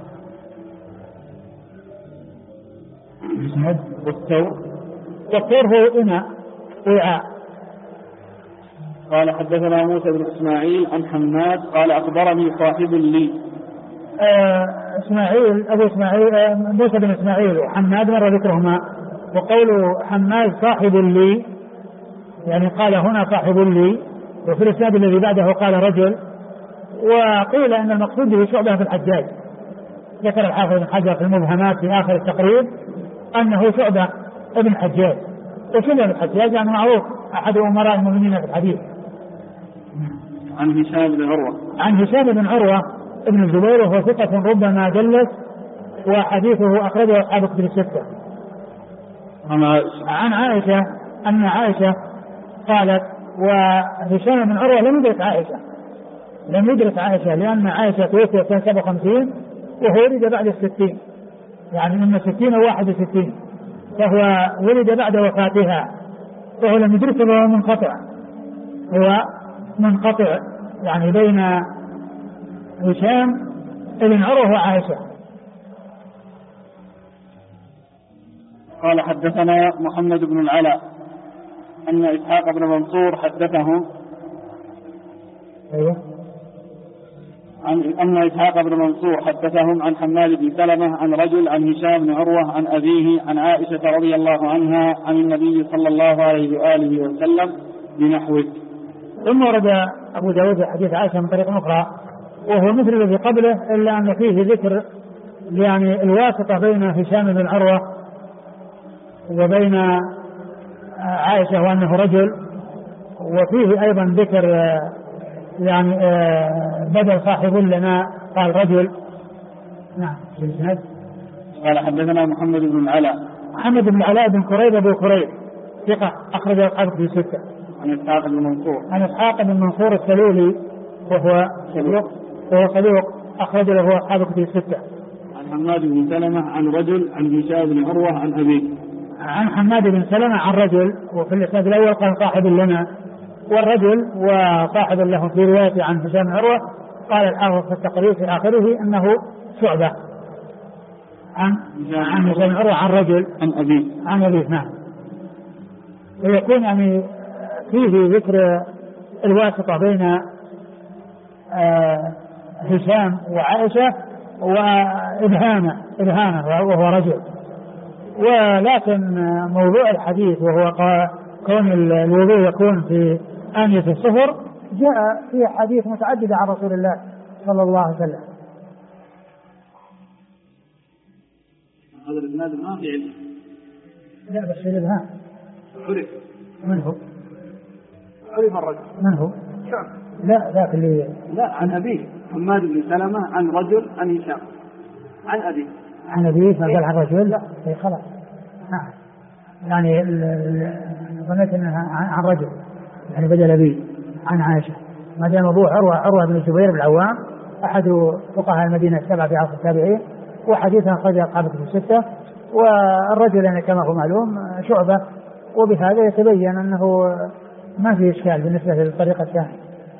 والثور هو إناء وعاء. قال حدثنا موسى بن إسماعيل عن حماد قال أخبرني صاحب لي. إسماعيل أبو إسماعيل موسى بن إسماعيل وحماد مر ذكرهما، وقول حماد صاحب لي يعني قال هنا صاحب لي، وفي الإسناد الذي بعده قال رجل. وقيل أن المقصود به شعبة في الحجاج، ذكر الحافظ بن حجر في المبهمات في آخر التقريب أنه شعبة ابن الحجاج، وشعبة الحجاج يعني معروف أحد أمراء المؤمنين في الحديث. عن هشام بن عروة. عن هشام بن عروة ابن الزبير وهو ثقة ربما دلس، وحديثه أخرجه أصحاب كتب الستة. عن عائشة أن عائشة قالت، وهشام بن عروة لم يدرك عائشة لأن عائشة توفي سنة 57 وهو ولد بعد 60، يعني من 60 و 61، فهو ولد بعد وفاتها، فهو لم يدركه، هو منقطع يعني بين هشام بن عروة وعائشة. قال حدثنا محمد بن العلاء أن إسحاق بن منصور حدثه أن إسحاق بن منصور حدثهم عن حماد بن سلمة عن رجل عن هشام بن عروة عن أبيه عن عائشة رضي الله عنها عن النبي صلى الله عليه وآله وسلم بنحوه. ثم ورد أبو داود حديث عائشة من طريق أخرى وهو مثل الذي قبله، إلا أن فيه ذكر يعني الواسطة بين هشام بن عروة وبين عائشة وأنه رجل، وفيه أيضا ذكر يعني بدل صاحب لنا قال رجل. نعم. قال حدثنا محمد بن العلاء. محمد بن العلاء بن كريب أبو كريب ثقة أخرج أصحاب في 6. عن إسحاق بن منصور. عن إسحاق بن منصور السلولي وهو صدوق أخرج له أصحاب في 6. عن حماد بن سلمة عن رجل عن هشام بن عروة عن أبيه. عن حماد بن سلمة عن رجل، وفي الإسناد الأول قال صاحب لنا، والرجل وصاحب له في رواية عن هشام بن عروة قال الحافظ في التقريب في آخره أنه شعبة عن هشام بن عروة عن رجل عن أبيه. نعم. ويكون يعني فيه ذكر الواسطة بين هشام وعائشة وإبهامه وهو رجل. ولكن موضوع الحديث وهو كون الوضوء يكون في آنية الصفر جاء في حديث متعددة عن رسول الله صلى الله عليه وسلم. هذا الإسناد ما في علم. لا بس في الإبهام. عرف. من هو؟ عرف الرجل. من هو؟ هشام. لا ذاك اللي. لا عن أبيه حماد بن سلمة عن رجل عن هشام عن أبيه. عن أبيه ما قال عن رجل؟ لا. خلاص. يعني ظنيت انها عن رجل يعني بدل أبيه عن عائشة، ما دام أبوه عروة بن الزبير بن العوام أحد فقهاء المدينة 7 في عصر التابعين، وحديثا أخرج أصحاب في 6. والرجل يعني كما هو معلوم شعبة، وبهذا يتبين أنه ما في إشكال بالنسبة للطريقة الثانية.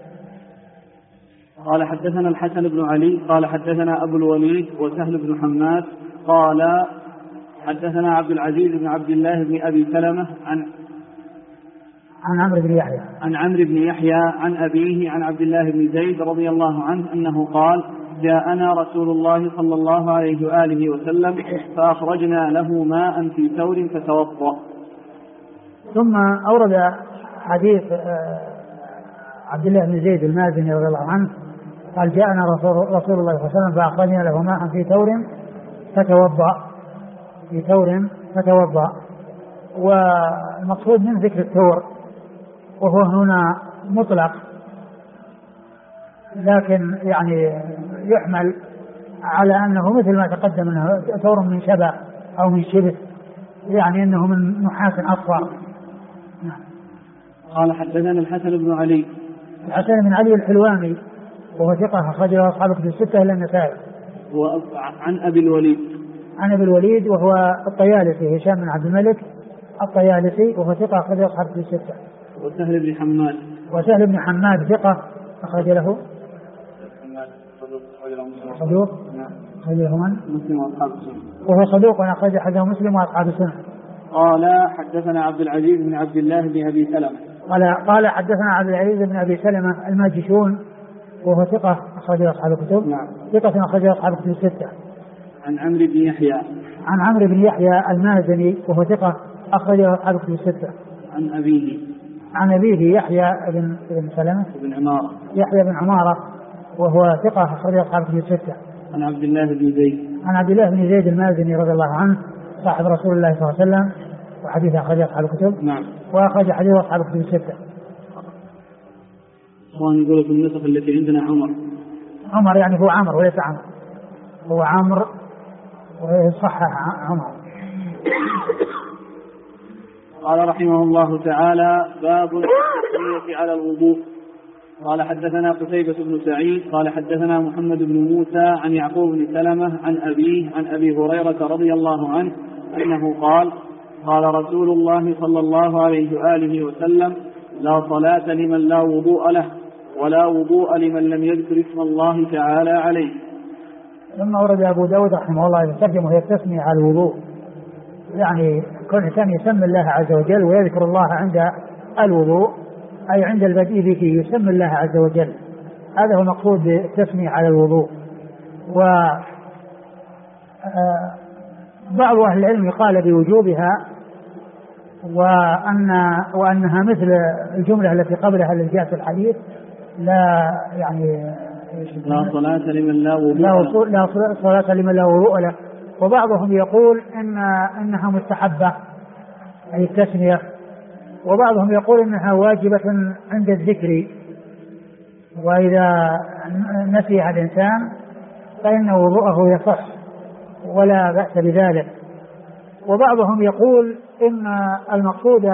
قال حدثنا الحسن بن علي قال حدثنا أبو الوليد وسهل بن حماد قال حدثنا عبد العزيز بن عبد الله بن أبي سلمة عن عمرو بن يحيى عن أبيه عن عبد الله بن زيد رضي الله عنه أنه قال جاءنا رسول الله صلى الله عليه وآله وسلم فأخرجنا له ماء في ثور فتوضأ. ثم أورد حديث عبد الله بن زيد المازني رضي الله عنه قال جاءنا رسول الله صلى الله عليه وسلم فأخرجنا له ماء في ثور فتوضأ. والمقصود من ذكر الثور وهو هنا مطلق، لكن يعني يحمل على أنه مثل ما تقدم أنه ثور من شبه أو من شبه، يعني أنه من نحاس أصفر. قال حدثنا الحسن بن علي. الحسن بن علي الحلواني وهو ثقة أخرجه أصحاب الكتب الستة إلا النسائي. عن أبي الوليد. عن أبي الوليد وهو الطيالسي هشام بن عبد الملك الطيالسي وهو ثقة أخرجه أصحاب الكتب الستة. وسهل بن حماد. وسهل بن حماد ثقة أخرج له صدوق أخرج له مسلم وأصحاب السنن. وهو صدوق أخرج حديثه مسلم وأصحاب السنن. قال حدثنا عبد العزيز بن عبد الله بن أبي سلمة. قال حدثنا عبد العزيز بن أبي سلمة الماجشون وهو ثقة أخرج أصحاب الكتب. نعم. ثقة أخرج أصحاب الكتب الستة. عن عمرو بن يحيى. عن عمرو بن يحيى المازني وهو ثقة أخرج أصحاب الكتب الستة. عن أبيه. عن أبيه يحيى بن سلمة بن عمارة. يحيى بن عمارة وهو ثقة أخرج أصحاب الكتب الستة. عن عبد الله بن زيد. عن عبد الله بن زيد المازني رضي الله عنه صاحب رسول الله صلى الله عليه وسلم وحديث أخرج أصحاب الكتب. نعم. وأخرج حديث أصحاب الكتب الستة. وأن يقول في النسخ التي عندنا عمر يعني هو عمر وليس عمر، هو عمر وصحح عمر. قال رحمه الله تعالى باب التسمية على الوضوء. قال حدثنا قتيبة بن سعيد قال حدثنا محمد بن موسى عن يعقوب بن سلمة عن أبيه عن أبي هريرة رضي الله عنه أنه قال قال رسول الله صلى الله عليه وآله وسلم لا صلاة لمن لا وضوء له ولا وضوء لمن لم يذكر اسم الله تعالى عليه. ثم ورد أبو داود رحمه الله يترجم وهي التسمية على الوضوء، يعني كل إنسان يسمي الله عز وجل ويذكر الله عند الوضوء أي عند البدء به يسمي الله عز وجل، هذا هو المقصود بالتسمية على الوضوء. وبعض أهل العلم قال بوجوبها وأنها مثل الجملة التي قبلها التي جاءت في الحديث لا يعني لا صلاة لمن لا وضوء لا صلاة لمن لا وضوء له. وبعضهم يقول إنها مستحبة أي التسمية، وبعضهم يقول إنها واجبة عند الذكر، وإذا نسيها الإنسان فإن وضوءه يصح ولا بأس بذلك. وبعضهم يقول إن المقصود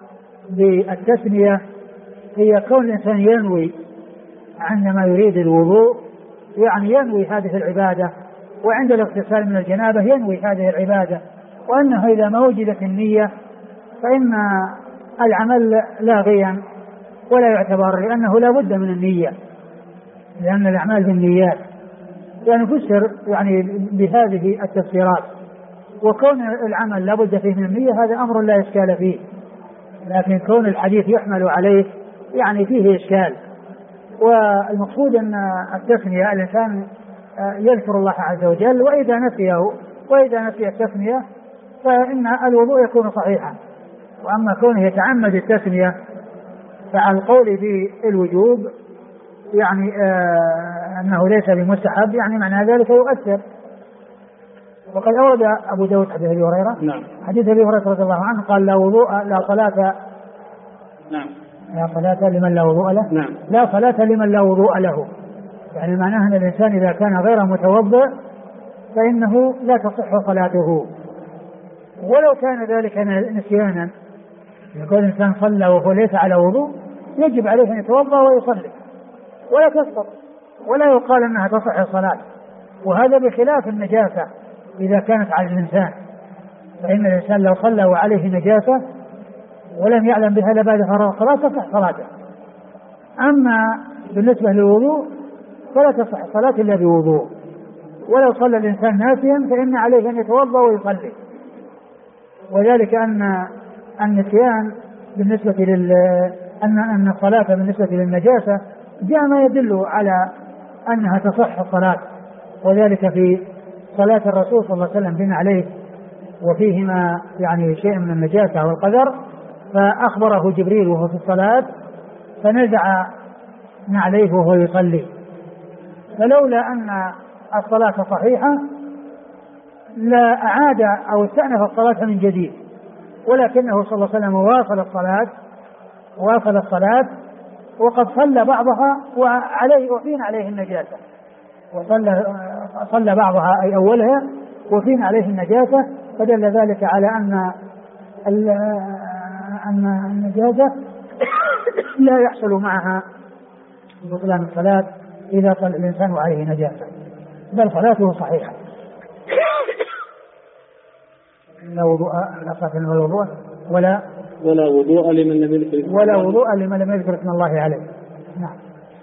بالتسمية هي كون الإنسان ينوي عندما يريد الوضوء، يعني ينوي هذه العبادة، وعند الاغتسال من الجنابة ينوي هذه العبادة، وأنه إذا ما وجدت النية فإن العمل لاغيا ولا يعتبر، لأنه لا بد من النية، لأن الأعمال بالنيات. يعني فسر يعني بهذه التفسيرات، وكون العمل لا بد فيه من النية هذا أمر لا إشكال فيه، لكن كون الحديث يحمل عليه يعني فيه إشكال. والمقصود أن التسمية الإنسان يذكر الله عز وجل، وإذا نسي التسمية فإن الوضوء يكون صحيحا. وأما كونه يتعمد التسمية فعلى القول بالوجوب يعني أنه ليس بمستحب، يعني معنى ذلك يؤثر. وقد أورد أبو داود حديث أبي هريرة. نعم. حديث أبي هريرة رضي الله عنه قال لا صلاة. نعم. لا صلاة لمن لا وضوء له. نعم. لا صلاة لمن لا وضوء له، يعني معناه أن الإنسان إذا كان غير متوضئ فإنه لا تصح صلاته، ولو كان ذلك نسيانا. يقول الإنسان صلى وهو ليس على وضوء يجب عليه أن يتوضأ ويصلي ولا تسقط، ولا يقال أنها تصح الصلاة. وهذا بخلاف النجاسة إذا كانت على الإنسان، فإن الإنسان لو صلى وعليه نجاسة ولم يعلم بها إلا بعد فراغ الصلاة تصح صلاته. أما بالنسبة للوضوء فلا تصح الصلاة إلا بوضوء، ولو صلى الإنسان ناسيا فإن عليه أن يتوضأ ويصلي. وذلك أن النسيان بالنسبة أن الصلاة بالنسبة للنجاسة جاء ما يدل على أنها تصح الصلاة، وذلك في صلاة الرسول صلى الله عليه وسلم بن عليه وفيهما يعني شيء من النجاسة والقدر، فأخبره جبريل وهو في الصلاة فنزع عليه وهو يصلي. فلولا أن الصلاة صحيحة لا أعاد أو استأنف الصلاة من جديد، ولكنه صلى الله عليه وسلم واصل الصلاة وقد صلى بعضها وعليه وفينا عليه النجاسة، صلى بعضها أي أولها وفينا عليه النجاسة، فدل ذلك على أن النجاسة لا يحصل معها بطلان الصلاة إذا صلى الإنسان عليه نجاسة، بل صلاته صحيحة. لا وضوء ولا وضوء لمن لم يذكر ولا وضوء لمن لم يذكر اسم الله عليه. نعم.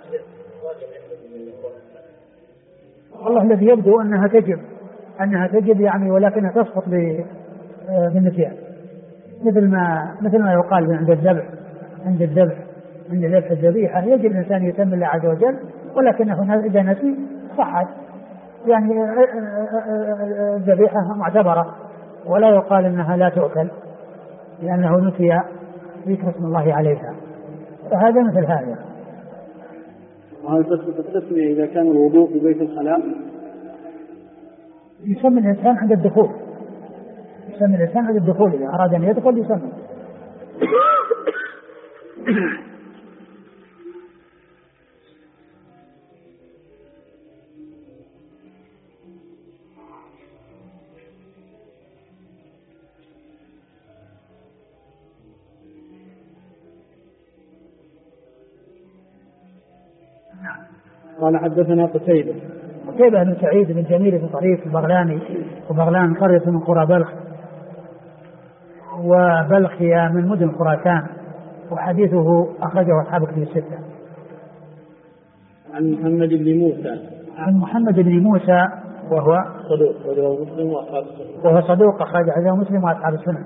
والله الذي يبدو أنها تجب يعني، ولكنها تسقط بالنسيان، مثل ما يقال عند ذبح الذبيحة يجب الإنسان يسمي الله عز وجل، ولكنه إذا نسي صحت، يعني الذبيحة معتبرة ولا يقال أنها لا تؤكل لأنه نسي ذكر اسم الله عليها، فهذا مثل هذا. وهل تسقط التسمية إذا كان الوضوء في بيت الخلاء؟ يسمي الإنسان عند الدخول، إذا أراد أن يدخل يسمي. قال حدثنا قتيبة بن سعيد بن جميل بن طريف البغلاني، وبغلان قرية من قرى بلخ، وبلخ هي من مدن خراسان، وحديثه أخرجه أصحاب الكتب الستة. عن محمد بن موسى وهو صدوق أخرج حديثه مسلم وأصحاب السنن.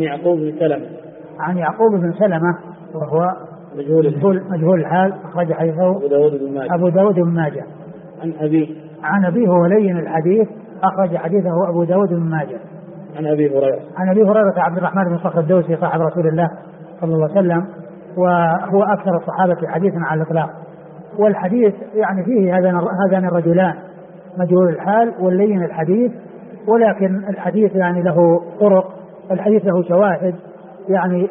عن يعقوب بن سلمة وهو مجهول الحال، أخرج حديثه أبو داود بن ماجه. عن أبيه هو لين الحديث، أخرج حديثه أبو داود بن ماجه. عن أبي هريرة عبد الرحمن بن صخر الدوسي صاحب رسول الله صلى الله عليه وسلم، وهو أكثر الصحابة حديثا على الإطلاق. والحديث يعني فيه هذان الرجلان، مجهول الحال واللين الحديث، ولكن الحديث يعني له طرق، الحديث له شواهد يعني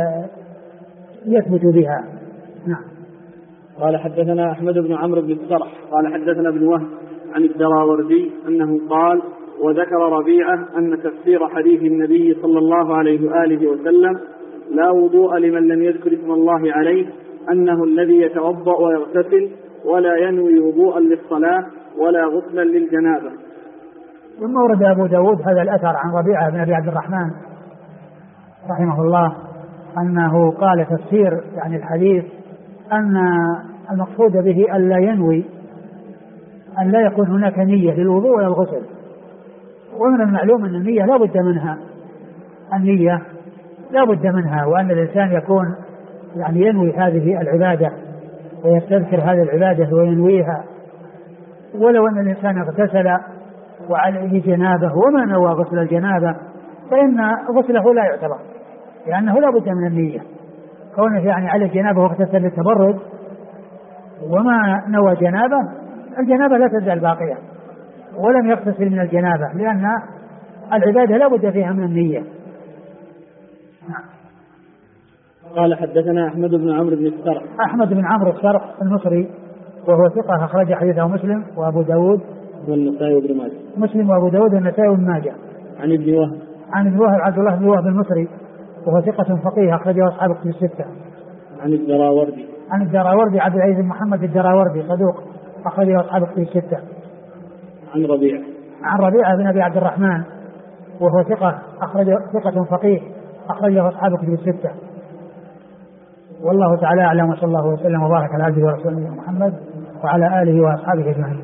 يثبت بها. نعم. قال حدثنا أحمد بن عمرو بن السرح قال حدثنا ابن وهب عن الدراوردي أنه قال: وذكر ربيعة أن تفسير حديث النبي صلى الله عليه وآله وسلم لا وضوء لمن لم يذكر اسم الله عليه أنه الذي يتوضأ ويغتسل ولا ينوي وضوءا للصلاة ولا غسلا للجنابة. ثم ورد أبو داود هذا الأثر عن ربيعة بن أبي عبد الرحمن رحمه الله أنه قال تفسير يعني الحديث أن المقصود به أن لا ينوي، أن لا يكون هناك نية للوضوء ولا الغسل. ومن المعلوم أن النية لا بد منها، وأن الإنسان يكون يعني ينوي هذه العبادة ويستذكر هذه العبادة وينويها. ولو أن الإنسان اغتسل وعليه جنابه وما نوى غسل الجنابة فإن غسله لا يعتبر، لأنه لا بد من النية. كونه يعني على الجنابة واغتسل للتبرد وما نوى جنابه، الجنابة لا تزال باقية، ولم يغتسل من الجنابة، لأن العبادة لا بد فيها من النية. قال حدثنا أحمد بن عمرو السرح المصري، وهو ثقة أخرج حديثه مسلم وأبو داود والنسائي وابن ماجه. مسلم وأبو داود والنسائي وابن ماجه. عن ابن وهب عبد الله بن وهب المصري، وهو ثقة فقيه أخرجه أصحاب الكتب الستة. عن الدراوردي عبد العزيز بن محمد الدراوردي صدوق أخرجه أصحاب الكتب الستة. عن ربيعة بن أبي عبد الرحمن، وهو ثقة فقيه أخرجه أصحاب الكتب الستة. والله تعالى أعلم، وصلى الله وسلم وبارك على عبده ورسوله محمد وعلى آله وأصحابه أجمعين.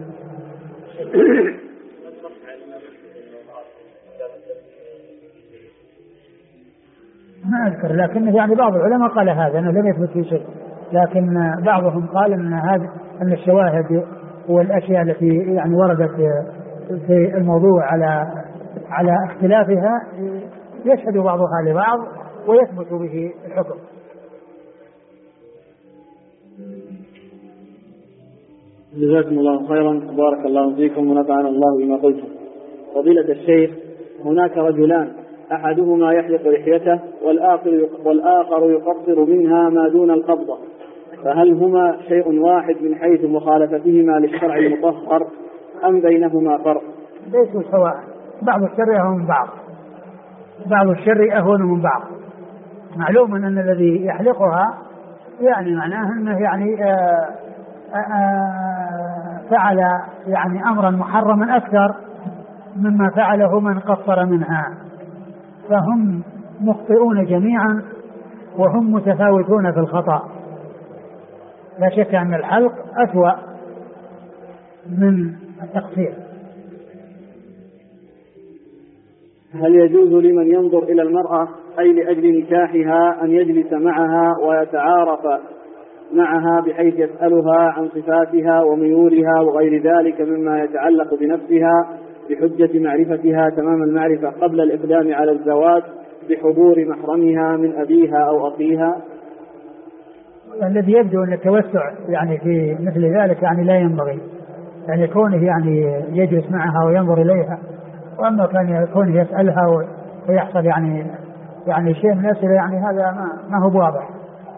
ما أذكر، لكن يعني بعض العلماء قال هذا أنه لم يثبت في شيء، لكن بعضهم قال أن الشواهد والأشياء التي يعني وردت في الموضوع على اختلافها يشهد بعضها لبعض ويثبت به الحكم. جزاكم الله خيرا، بارك الله فيكم ونفعنا الله بما قلتم. فضيلة الشيخ، هناك رجلان أحدهما يحلق لحيته والآخر يقصر منها ما دون القبضة، فهل هما شيء واحد من حيث مخالفتهما للشرع المطهر أم بينهما فرق؟ ليسوا سواء، بعض الشر أهون من بعض، بعض الشر أهون من بعض. معلوم أن الذي يحلقها يعني معناه أنه يعني فعل يعني أمرا محرما أكثر مما فعله من قصر منها، فهم مخطئون جميعا وهم متفاوتون في الخطأ. لا شك أن الحلق أسوأ من التقصير. هل يجوز لمن ينظر إلى المرأة أي لأجل نكاحها أن يجلس معها ويتعارف معها بحيث يسألها عن صفاتها وميولها وغير ذلك مما يتعلق بنفسها بحجة معرفتها تمام المعرفة قبل الإقدام على الزواج بحضور محرمها من أبيها أو أخيها؟ الذي يبدو أن التوسع يعني في مثل ذلك يعني لا ينبغي، يعني كونه يعني يجلس معها وينظر إليها، وأما كان كونه يسألها ويحصل يعني شيء من الأسئلة يعني هذا ما هو واضح.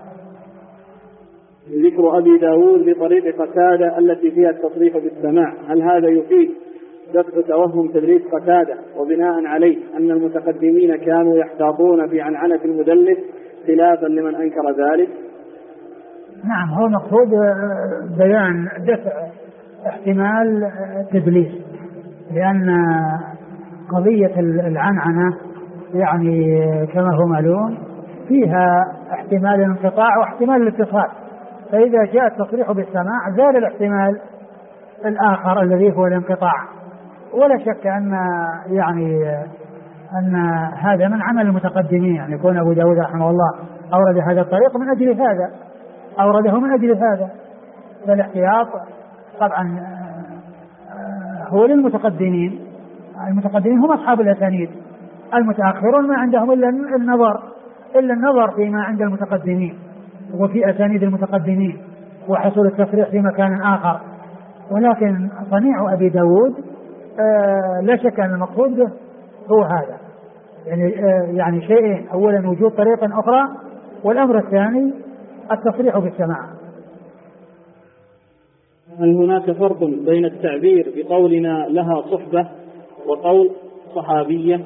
ذكر أبي داود بطريق قتادة التي فيها التصريح بالسماع، هل هذا يفيد دفع توهم تدريس قتادة وبناء عليه أن المتقدمين كانوا يحتاطون في عنعنة المدلس خلافا لمن أنكر ذلك؟ نعم، هو مقصود بيان دفع احتمال تدليس، لأن قضية العنعنة يعني كما هو معلوم فيها احتمال الانقطاع واحتمال الاتصال، فإذا جاء التصريح بالسماع زال الاحتمال الآخر الذي هو الانقطاع. ولا شك أن هذا من عمل المتقدمين، يعني يكون أبو داود رحمه الله أورد هذا الطريق من أجل هذا، أورده من أجل هذا، فالاحتياط طبعا هو للمتقدمين. المتقدمين هم أصحاب الأسانيد، المتأخرون ما عندهم إلا النظر فيما عند المتقدمين وفي أسانيد المتقدمين وحصول التصريح في مكان آخر. ولكن صنيع أبي داود لا شك أن المقصود به هو هذا، يعني شيئين: أولا وجود طريقة أخرى، والأمر الثاني التصريح بالسماع. هل هناك فرق بين التعبير بقولنا لها صحبة وقول صحابية؟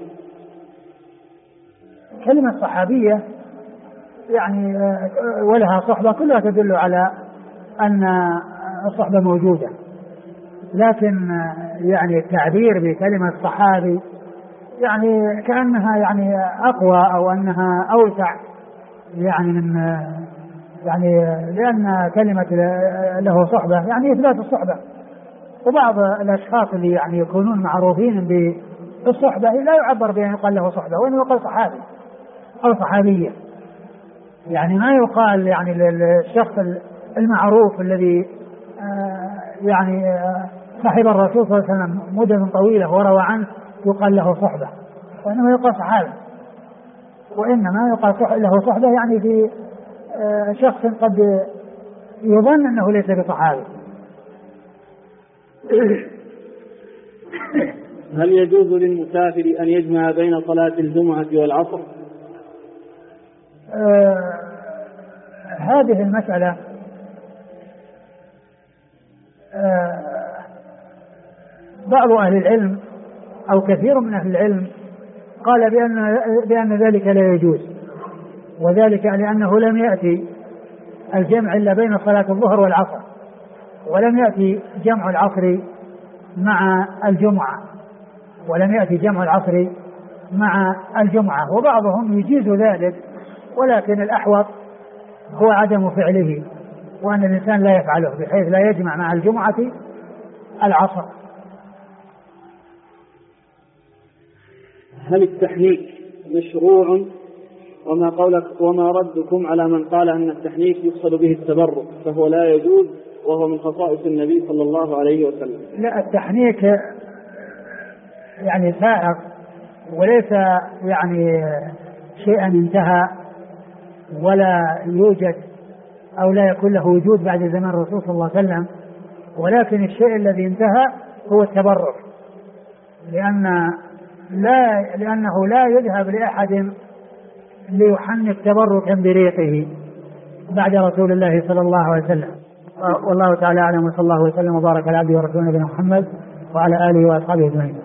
كلمة صحابية يعني ولها صحبة كلها تدل على أن الصحبة موجودة، لكن يعني التعبير بكلمة صحابي يعني كأنها يعني أقوى أو أنها أوسع، يعني من يعني لأن كلمة له صحبة يعني إثبات الصحبة، وبعض الأشخاص اللي يعني يكونون معروفين بالصحبة لا يعبر بأن يقال له صحبة، وإنه يقال صحابي أو صحابية. يعني ما يقال يعني للشخص المعروف الذي يعني صاحب الرسول صلى الله عليه وسلم مدة طويلة وروى عنه يقال له صحبة، وإنما يقال صحابي، وإنما يقال له صحبة يعني في شخص قد يظن أنه ليس بصحابي. هل يجوز للمسافر أن يجمع بين صلاة الجمعة والعصر؟ هذه المسألة بعض أهل العلم أو كثير من أهل العلم قال بأن ذلك لا يجوز، وذلك لأنه لم يأتي الجمع إلا بين صلاة الظهر والعصر، ولم يأتي جمع العصر مع الجمعة، ولم يأتي جمع العصر مع الجمعة، وبعضهم يجيز ذلك، ولكن الأحوط هو عدم فعله، وأن الإنسان لا يفعله بحيث لا يجمع مع الجمعة العصر. هل التحنيك مشروع؟ وما ردكم على من قال أن التحنيك يقصد به التبرك فهو لا يجوز وهو من خصائص النبي صلى الله عليه وسلم؟ لا، التحنيك يعني سائغ وليس يعني شيئا انتهى ولا يوجد أو لا يكون له وجود بعد زمان الرسول صلى الله عليه وسلم، ولكن الشيء الذي انتهى هو التبرك، لأنه لا يذهب لأحد ليحنك تبركا بريقه، بعد رسول الله صلى الله عليه وسلم. والله تعالى أعلم، وصلى الله وسلم وبارك على عبده ورسوله نبينا محمد وعلى آله وأصحابه أجمعين.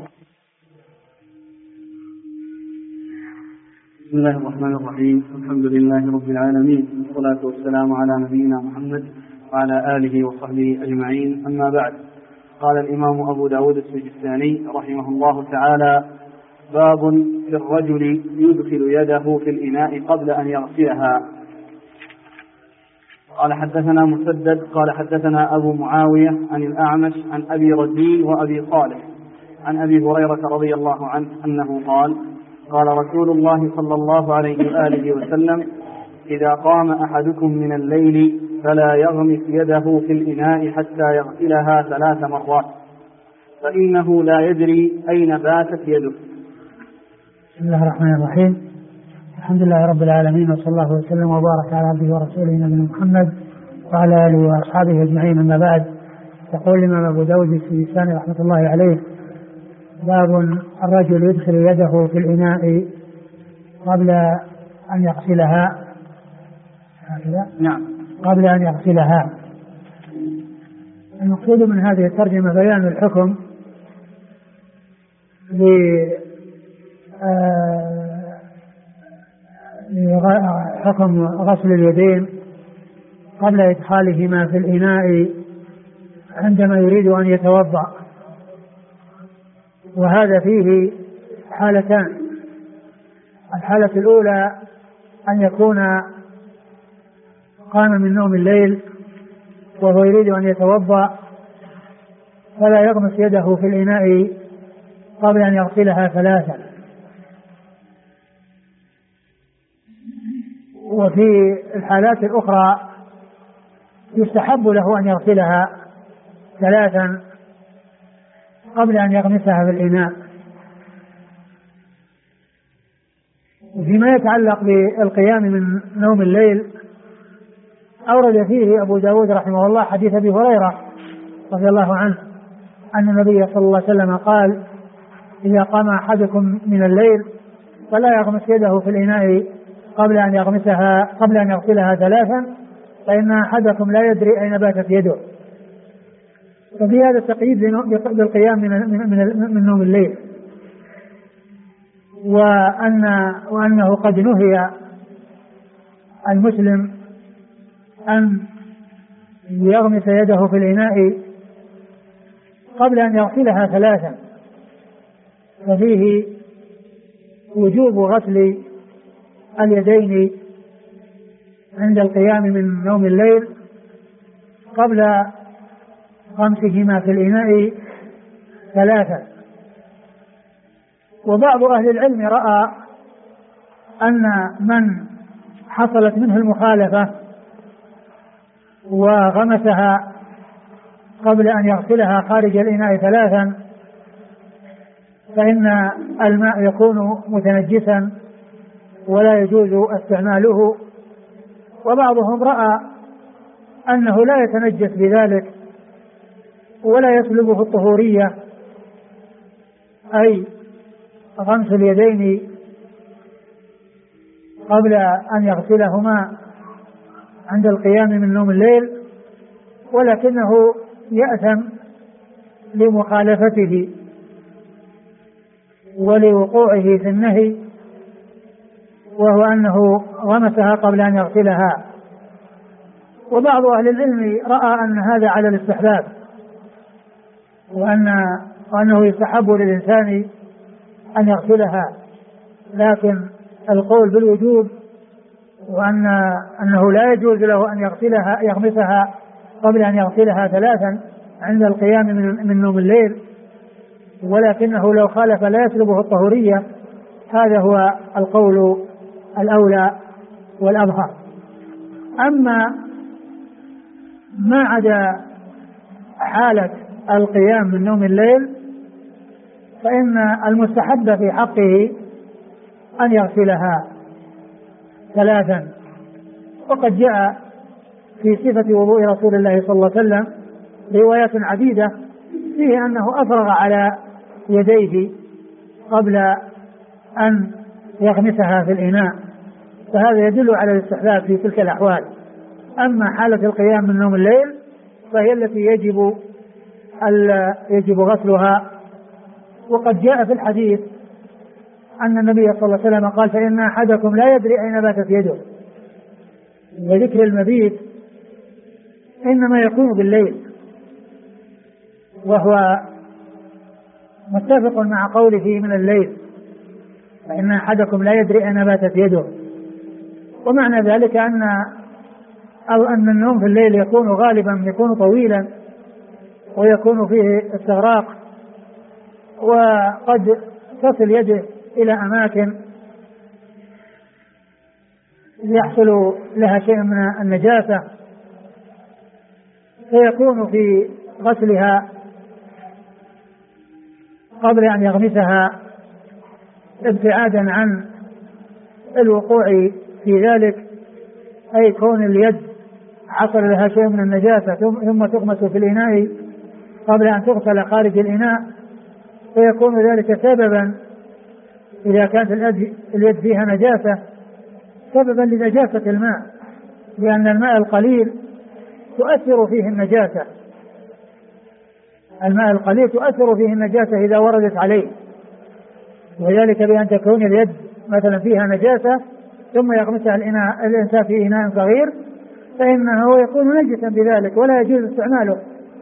بسم الله الرحمن الرحيم. الحمد لله رب العالمين، والصلاة والسلام على نبينا محمد وعلى آله وصحبه أجمعين. أما بعد، قال الإمام أبو داود السجستاني رحمه الله تعالى: باب في الرجل يدخل يده في الإناء قبل أن يغسلها. قال حدثنا مسدد قال حدثنا أبو معاوية عن الأعمش عن أبي رزين وأبي صالح عن أبي هريرة رضي الله عنه أنه قال: قال رسول الله صلى الله عليه وآله وسلم: إذا قام أحدكم من الليل فلا يغمس يده في الإناء حتى يغسلها 3 مرات، فإنه لا يدري أين باتت يده. بسم الله الرحمن الرحيم. الحمد لله رب العالمين، وصلى الله وسلم وبارك على عبده ورسوله نبينا محمد وعلى آله وأصحابه أجمعين. أما بعد، يقول الإمام أبو داود السجستاني رحمة الله عليه: باب الرجل يدخل يده في الإناء قبل أن يغسلها. نعم، قبل أن يغسلها. المقصود من هذه الترجمة بيان الحكم حكم غسل اليدين قبل إدخالهما في الإناء عندما يريد أن يتوضأ. وهذا فيه حالتان: الحالة الأولى أن يكون قام من نوم الليل وهو يريد أن يتوضأ فلا يغمس يده في الإناء قبل أن يغسلها 3. وفي الحالات الأخرى يستحب له أن يغسلها 3 قبل أن يغمسها في الإناء. وفيما يتعلق بالقيام من نوم الليل، أورد فيه أبو داود رحمه الله حديث أبي هريرة رضي الله عنه أن النبي صلى الله عليه وسلم قال: إذا قام أحدكم من الليل فلا يغمس يده في الإناء قبل أن يغسلها 3، فإن أحدكم لا يدري أين باتت يده. ففي هذا التقييد بالقيام من نوم الليل، وأنه قد نهي المسلم أن يغمس يده في الإناء قبل أن يغسلها 3، ففيه وجوب غسل اليدين عند القيام من نوم الليل قبل غمسهما في الإناء 3. وبعض أهل العلم رأى أن من حصلت منه المخالفة وغمسها قبل أن يغسلها خارج الإناء 3 فإن الماء يكون متنجسا ولا يجوز استعماله. وبعضهم رأى أنه لا يتنجس بذلك ولا يسلبه الطهورية، أي غمس اليدين قبل أن يغسلهما عند القيام من نوم الليل، ولكنه يأثم لمخالفته ولوقوعه في النهي، وهو أنه غمسها قبل أن يغسلها. وبعض أهل العلم رأى أن هذا على الاستحباب، وأنه يستحب للإنسان أن يغسلها، لكن القول بالوجوب وأنه لا يجوز له أن يغمسها قبل أن يغسلها 3 عند القيام من نوم الليل، ولكنه لو خالف لا يسلبه الطهورية. هذا هو القول الأولى والأظهر. أما ما عدا حالة القيام من نوم الليل فإن المستحب في حقه أن يغسلها 3. وقد جاء في صفة وضوء رسول الله صلى الله عليه وسلم روايات عديدة فيه أنه أفرغ على يديه قبل أن يغمسها في الإناء، فهذا يدل على الاستحباب في تلك الأحوال. أما حالة القيام من نوم الليل فهي التي يجب غسلها. وقد جاء في الحديث أن النبي صلى الله عليه وسلم قال فإن أحدكم لا يدري أين باتت يده. وذكر المبيت إنما يكون بالليل، وهو متفق مع قوله من الليل فإن أحدكم لا يدري أين باتت يده. ومعنى ذلك أن النوم في الليل يكون غالبا يكون طويلا ويكون فيه استغراق، وقد تصل يده إلى أماكن يحصل لها شيء من النجاسة، فيكون في غسلها قبل أن يغمسها ابتعادا عن الوقوع في ذلك، أي كون اليد حصل لها شيء من النجاسة ثم تغمس في الإناء قبل أن تغسل خارج الإناء، فيكون ذلك سببا إذا كانت اليد فيها نجاسة سببا لنجاسة الماء، لأن الماء القليل تؤثر فيه النجاسة، الماء القليل تؤثر فيه النجاسة إذا وردت عليه، وذلك بأن تكون اليد مثلا فيها نجاسة ثم يغمسها الإنسان في إناء صغير فإنه يكون نجسا بذلك ولا يجوز استعماله.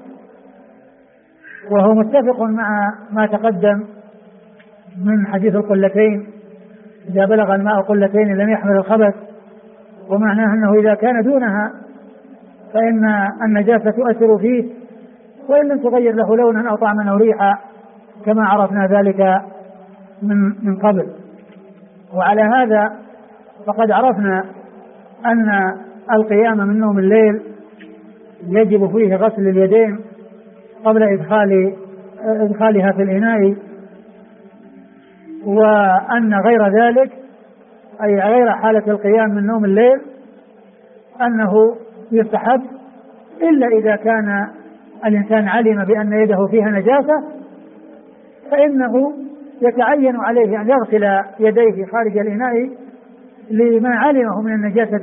وهو متفق مع ما تقدم من حديث القلتين، إذا بلغ الماء قلتين لم يحمل الخبث، ومعناه أنه إذا كان دونها فإن النجاسة تؤثر فيه وإن لم تغير له لونا أو طعما أو ريحا كما عرفنا ذلك من قبل. وعلى هذا فقد عرفنا أن القيام من نوم الليل يجب فيه غسل اليدين قبل إدخالها في الإناء، وأن غير ذلك أي غير حالة القيام من نوم الليل أنه يستحب إلا إذا كان الإنسان علم بأن يده فيها نجاسة فإنه يتعين عليه أن يغسل يديه خارج الإناء لما علمه من النجاسة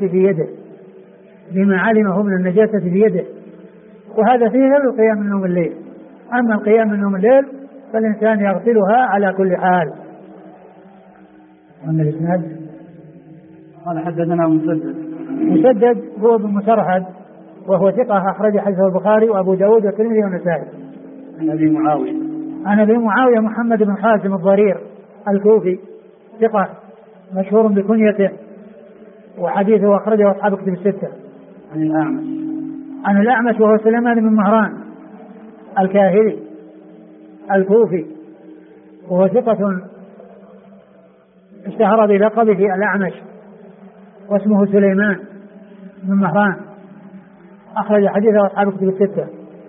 في يده، وهذا فيه غير القيام من نوم الليل. أما القيام من نوم الليل فالإنسان يغسلها على كل حال. أما الإسناد قال حدثنا مسدد هو بن مسرهد وهو ثقة أخرج حديثه البخاري وأبو داود والترمذي والنسائي. عن أبي معاوية محمد بن خازم الضرير الكوفي ثقة مشهور بكنيته وحديثه أخرجه أصحاب كتب الستة. عن الأعمش وهو سليمان بن مهران الكاهلي الكوفي وهو ثقة اشتهر بلقبه الأعمش واسمه سليمان بن مهران أخرج حديثه أصحاب كتب الستة.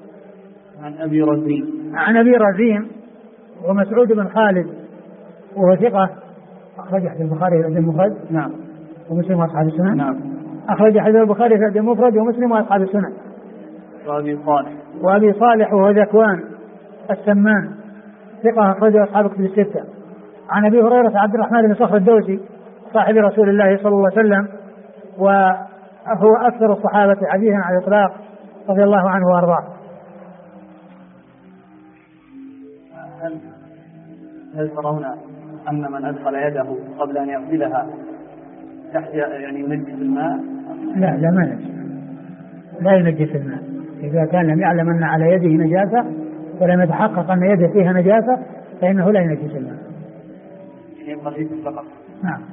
عن أبي رزين ومسعود بن خالد وهو ثقة أخرج حديث البخاري في الأدب المفرد ومسلم وأصحاب السنن. أخرج حديث البخاري في الأدب المفرد ومسلم وأصحاب السنن. وأبي صالح وهو ذكوان السمان ثقة أخرجه أصحاب كتب الستة. عن أبي هريرة عبد الرحمن بن صخر الدوسي صاحب رسول الله صلى الله عليه وسلم وهو أكثر الصحابة حديثا على الإطلاق رضي الله عنه وأرضاه. هل ترون أن من أدخل يده قبل أن يغسلها يعني ينجس الماء؟ لا ما ينجس، لا ينجس الماء إذا كان لم يعلم أن على يده نجاسة ولم يتحقق أن يده فيها نجاسة فإنه لا ينجس الماء. نعم.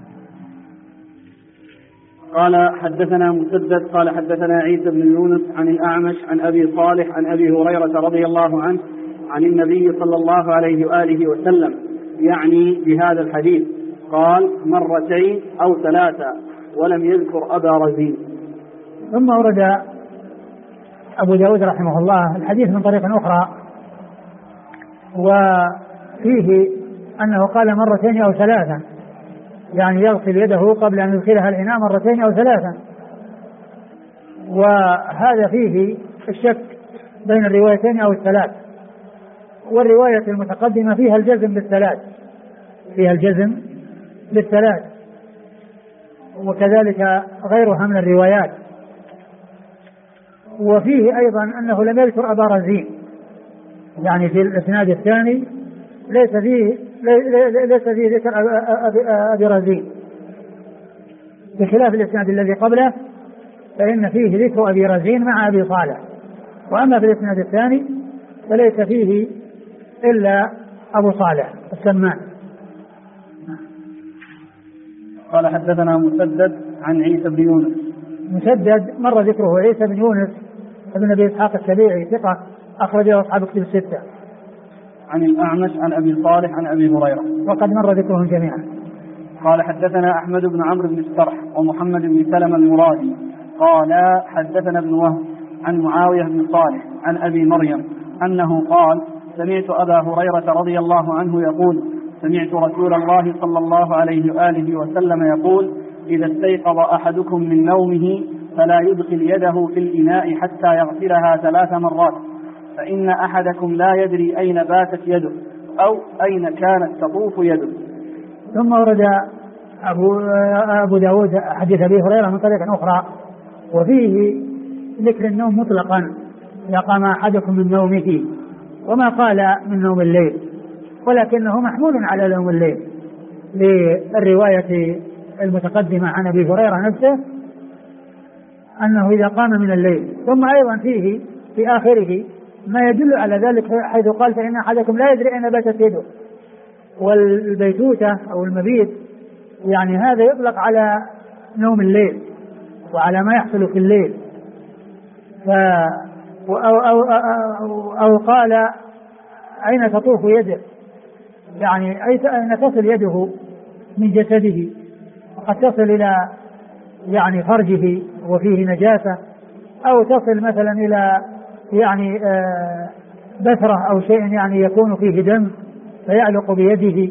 قال حدثنا مسدد قال حدثنا عيسى بن يونس عن الأعمش عن أبي صالح عن أبي هريرة رضي الله عنه عن النبي صلى الله عليه وآله وسلم يعني بهذا الحديث قال 2 أو 3 ولم يذكر أبا رزين. ثم ورد أبو داود رحمه الله الحديث من طريق أخرى وفيه أنه قال 2 أو 3 يعني يغسل يده قبل أن يدخلها الإناء 2 أو 3 وهذا فيه الشك بين الروايتين أو 3 والرواية المتقدمة فيها الجزم بالثلاث وكذلك غيرها من الروايات وفيه أيضا أنه لم يذكر أبا رزين، يعني في الإسناد الثاني ليس فيه ذكر أبي رزين، بخلاف الإسناد الذي قبله فإن فيه ذكر أبي رزين مع أبي صالح. وأما في الإسناد الثاني فليس فيه إلا أبو صالح السمان. قال حدثنا مسدد عن عيسى بن يونس. مسدد مر ذكره، عيسى بن يونس ابن أبي إسحاق السبيعي ثقة أخرجه أصحاب كتب الستة. عن الأعمش عن أبي صالح عن أبي هريرة وقد مر ذكرهم جميعا. قال حدثنا أحمد بن عمرو بن السرح ومحمد بن سلمة المرادي قال حدثنا ابن وهب عن معاوية بن صالح عن أبي مريم أنه قال سمعت أبا هريرة رضي الله عنه يقول سمعت رسول الله صلى الله عليه وآله وسلم يقول إذا استيقظ أحدكم من نومه فلا يدخل يده في الإناء حتى يغسلها 3 مرات فإن أحدكم لا يدري أين باتت يده أو أين كانت تطوف يده. ثم ورد أبو داود حديث أبي هريرة من طريق أخرى وفيه ذكر النوم مطلقا إذا قام أحدكم من نومه، وما قال من نوم الليل، ولكنه محمول على نوم الليل للرواية المتقدمة عن أبي هريرة نفسه أنه إذا قام من الليل. ثم أيضا فيه في آخره ما يدل على ذلك حيث قال فإن أحدكم لا يدري أين باتت يده. والبيتوتة أو المبيت يعني هذا يطلق على نوم الليل وعلى ما يحصل في الليل. أو قال أين تطوف يده، يعني أين تصل يده من جسده، وقد تصل إلى يعني فرجه وفيه نجاسة، أو تصل مثلا إلى يعني بثرة أو شيء يعني يكون فيه دم فيعلق بيده.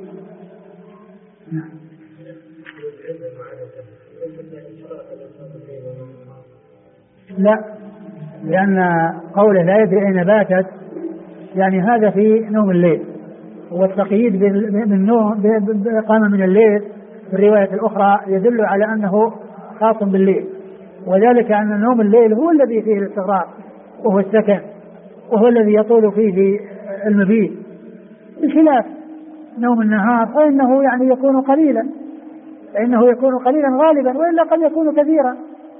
لا، لأن قوله لا يدري أين باتت يعني هذا في نوم الليل، والتقييد بالنوم قام من الليل في الرواية الأخرى يدل على أنه خاص بالليل، وذلك أن نوم الليل هو الذي فيه الاستغراق وهو السكن وهو الذي يطول فيه المبيت، بخلاف نوم النهار فإنه يعني يكون قليلا غالبا، وإلا قد يكون كثيرا.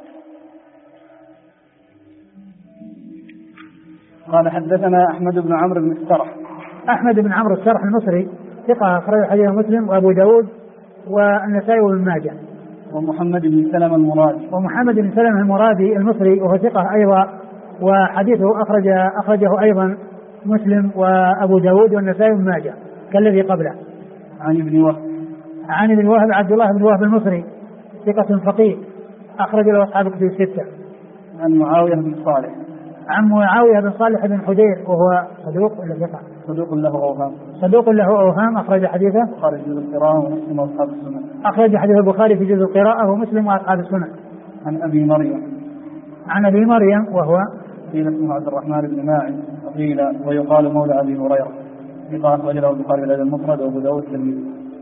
قال حدثنا أحمد بن عمرو بن السرح. أحمد بن عمرو السرح المصري ثقة أخرج حديث مسلم وأبو داود والنسائي وابن ماجه. ومحمد بن سلمة المرادي المصري وهو ثقة أيضا، وحديثه أخرجه أيضا مسلم وأبو داود والنسائي وابن ماجه كالذي قبله. عن ابن وهب عبد الله بن وهب المصري ثقة فقيه أخرج له أصحاب كتب الستة. عن معاوية بن صالح بن حدير وهو صدوق ولا ثقة؟ صدوق له أوهام أخرج حديثه البخاري في جزء القراءة ومسلم وأصحاب السنن. أخرج حديث البخاري في جزء القراءة ومسلم وأصحاب السنن. عن أبي مريم وهو قيل اسمه عبد الرحمن بن ماعز وقيل ويقال مولى أبي هريرة ثقة أخرج له البخاري في الأدب المفرد وأبو داود الترمذي.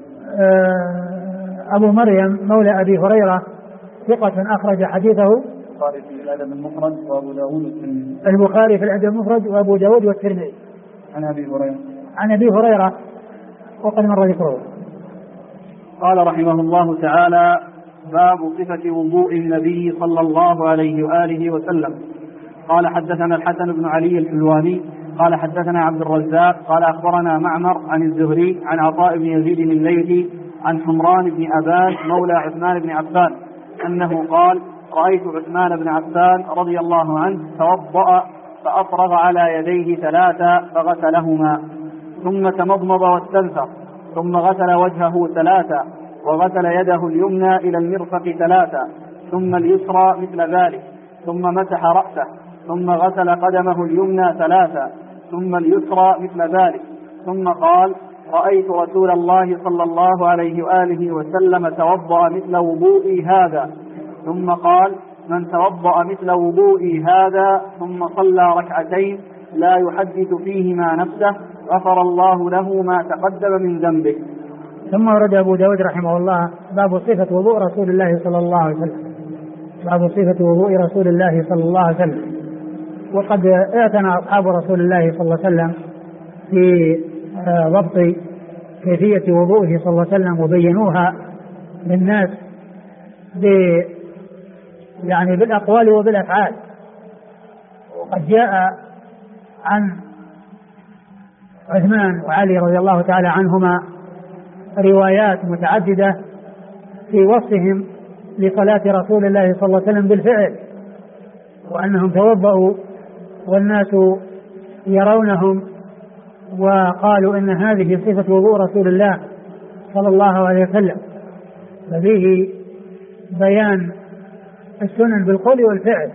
أبو مريم مولى أبي هريرة ثقة أخرج حديثه البخاري في الأدب المفرد وأبو داود والترمذي. البخاري في الأدب المفرد وأبو داود والترمذي. عن أبي هريرة وقد مر ذكره. قال رحمه الله تعالى: باب صفة وضوء النبي صلى الله عليه وآله وسلم. قال حدثنا الحسن بن علي الحلواني قال حدثنا عبد الرزاق قال أخبرنا معمر عن الزهري عن عطاء بن يزيد الليثي عن حمران بن أبان مولى عثمان بن عفان أنه قال: رأيت عثمان بن عفان رضي الله عنه توضأ فأفرغ على يديه 3 فغسلهما، ثم تمضمض واستنثر، ثم غسل وجهه 3، وغسل يده اليمنى إلى المرفق 3، ثم اليسرى مثل ذلك، ثم مسح رأسه، ثم غسل قدمه اليمنى 3، ثم اليسرى مثل ذلك، ثم قال: رأيت رسول الله صلى الله عليه وآله وسلم توضأ مثل وضوئي هذا. ثم قال: من توضأ مثل وضوئي هذا ثم صلى 2 ركعتين لا يحدث فيهما نفسه غفر الله له ما تقدم من ذنبه. ثم ورد أبو داود رحمه الله باب صفة وضوء رسول الله صلى الله عليه وسلم. باب صفة وضوء رسول الله صلى الله عليه وسلم. وقد اعتنى أصحاب رسول الله صلى الله عليه وسلم في ضبط كيفية وضوءه صلى الله عليه وسلم وبينوها للناس يعني بالأقوال وبالأفعال. وقد جاء عن عثمان وعلي رضي الله تعالى عنهما روايات متعددة في وصفهم لصلاة رسول الله صلى الله عليه وسلم بالفعل، وأنهم توضأوا والناس يرونهم وقالوا إن هذه صفة وضوء رسول الله صلى الله عليه وسلم، ففيه بيان السنن بالقول والفعل.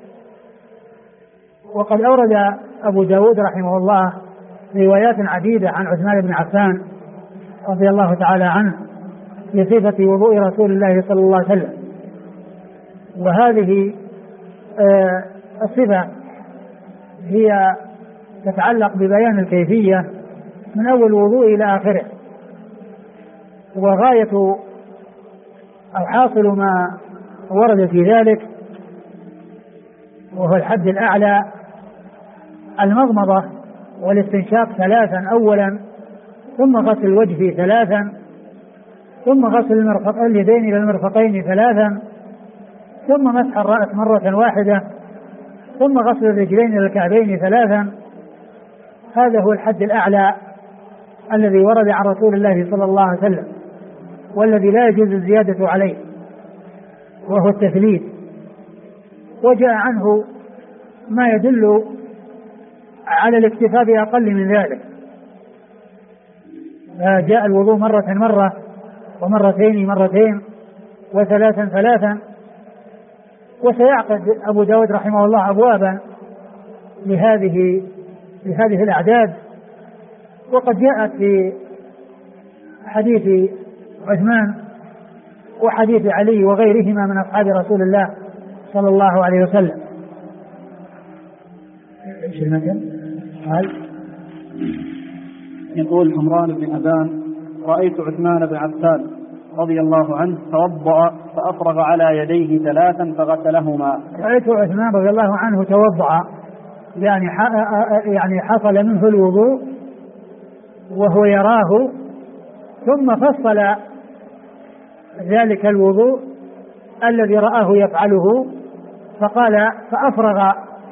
وقد أورد أبو داود رحمه الله روايات عديدة عن عثمان بن عفان رضي الله تعالى عنه في صفة وضوء رسول الله صلى الله عليه وسلم. وهذه الصفة هي تتعلق ببيان الكيفية من أول الوضوء إلى آخره، وغاية أو حاصل ما ورد في ذلك وهو الحد الأعلى المضمضة والاستنشاق 3 أولا، ثم غسل الوجه 3، ثم غسل اليدين إلى المرفقين 3، ثم مسح الرأس مرة واحدة، ثم غسل الرجلين إلى الكعبين 3. هذا هو الحد الأعلى الذي ورد عن رسول الله صلى الله عليه وسلم، والذي لا يجوز الزيادة عليه، وهو التثليث. وجاء عنه ما يدل على الاكتفاء بأقل من ذلك، جاء الوضوء مرة ومرتين مرتين وثلاثا ثلاثا. وسيعقد أبو داود رحمه الله أبوابا لهذه الأعداد. وقد جاءت في حديث عثمان وحديث علي وغيرهما من أصحاب رسول الله صلى الله عليه وسلم. ايش المثل؟ يقول حمران بن أبان: رأيت عثمان بن عفان رضي الله عنه توضأ فأفرغ على يديه 3 فغسلهما. رأيت عثمان رضي الله عنه توضأ، يعني حصل منه الوضوء وهو يراه، ثم فصل ذلك الوضوء الذي رآه يفعله فقال فأفرغ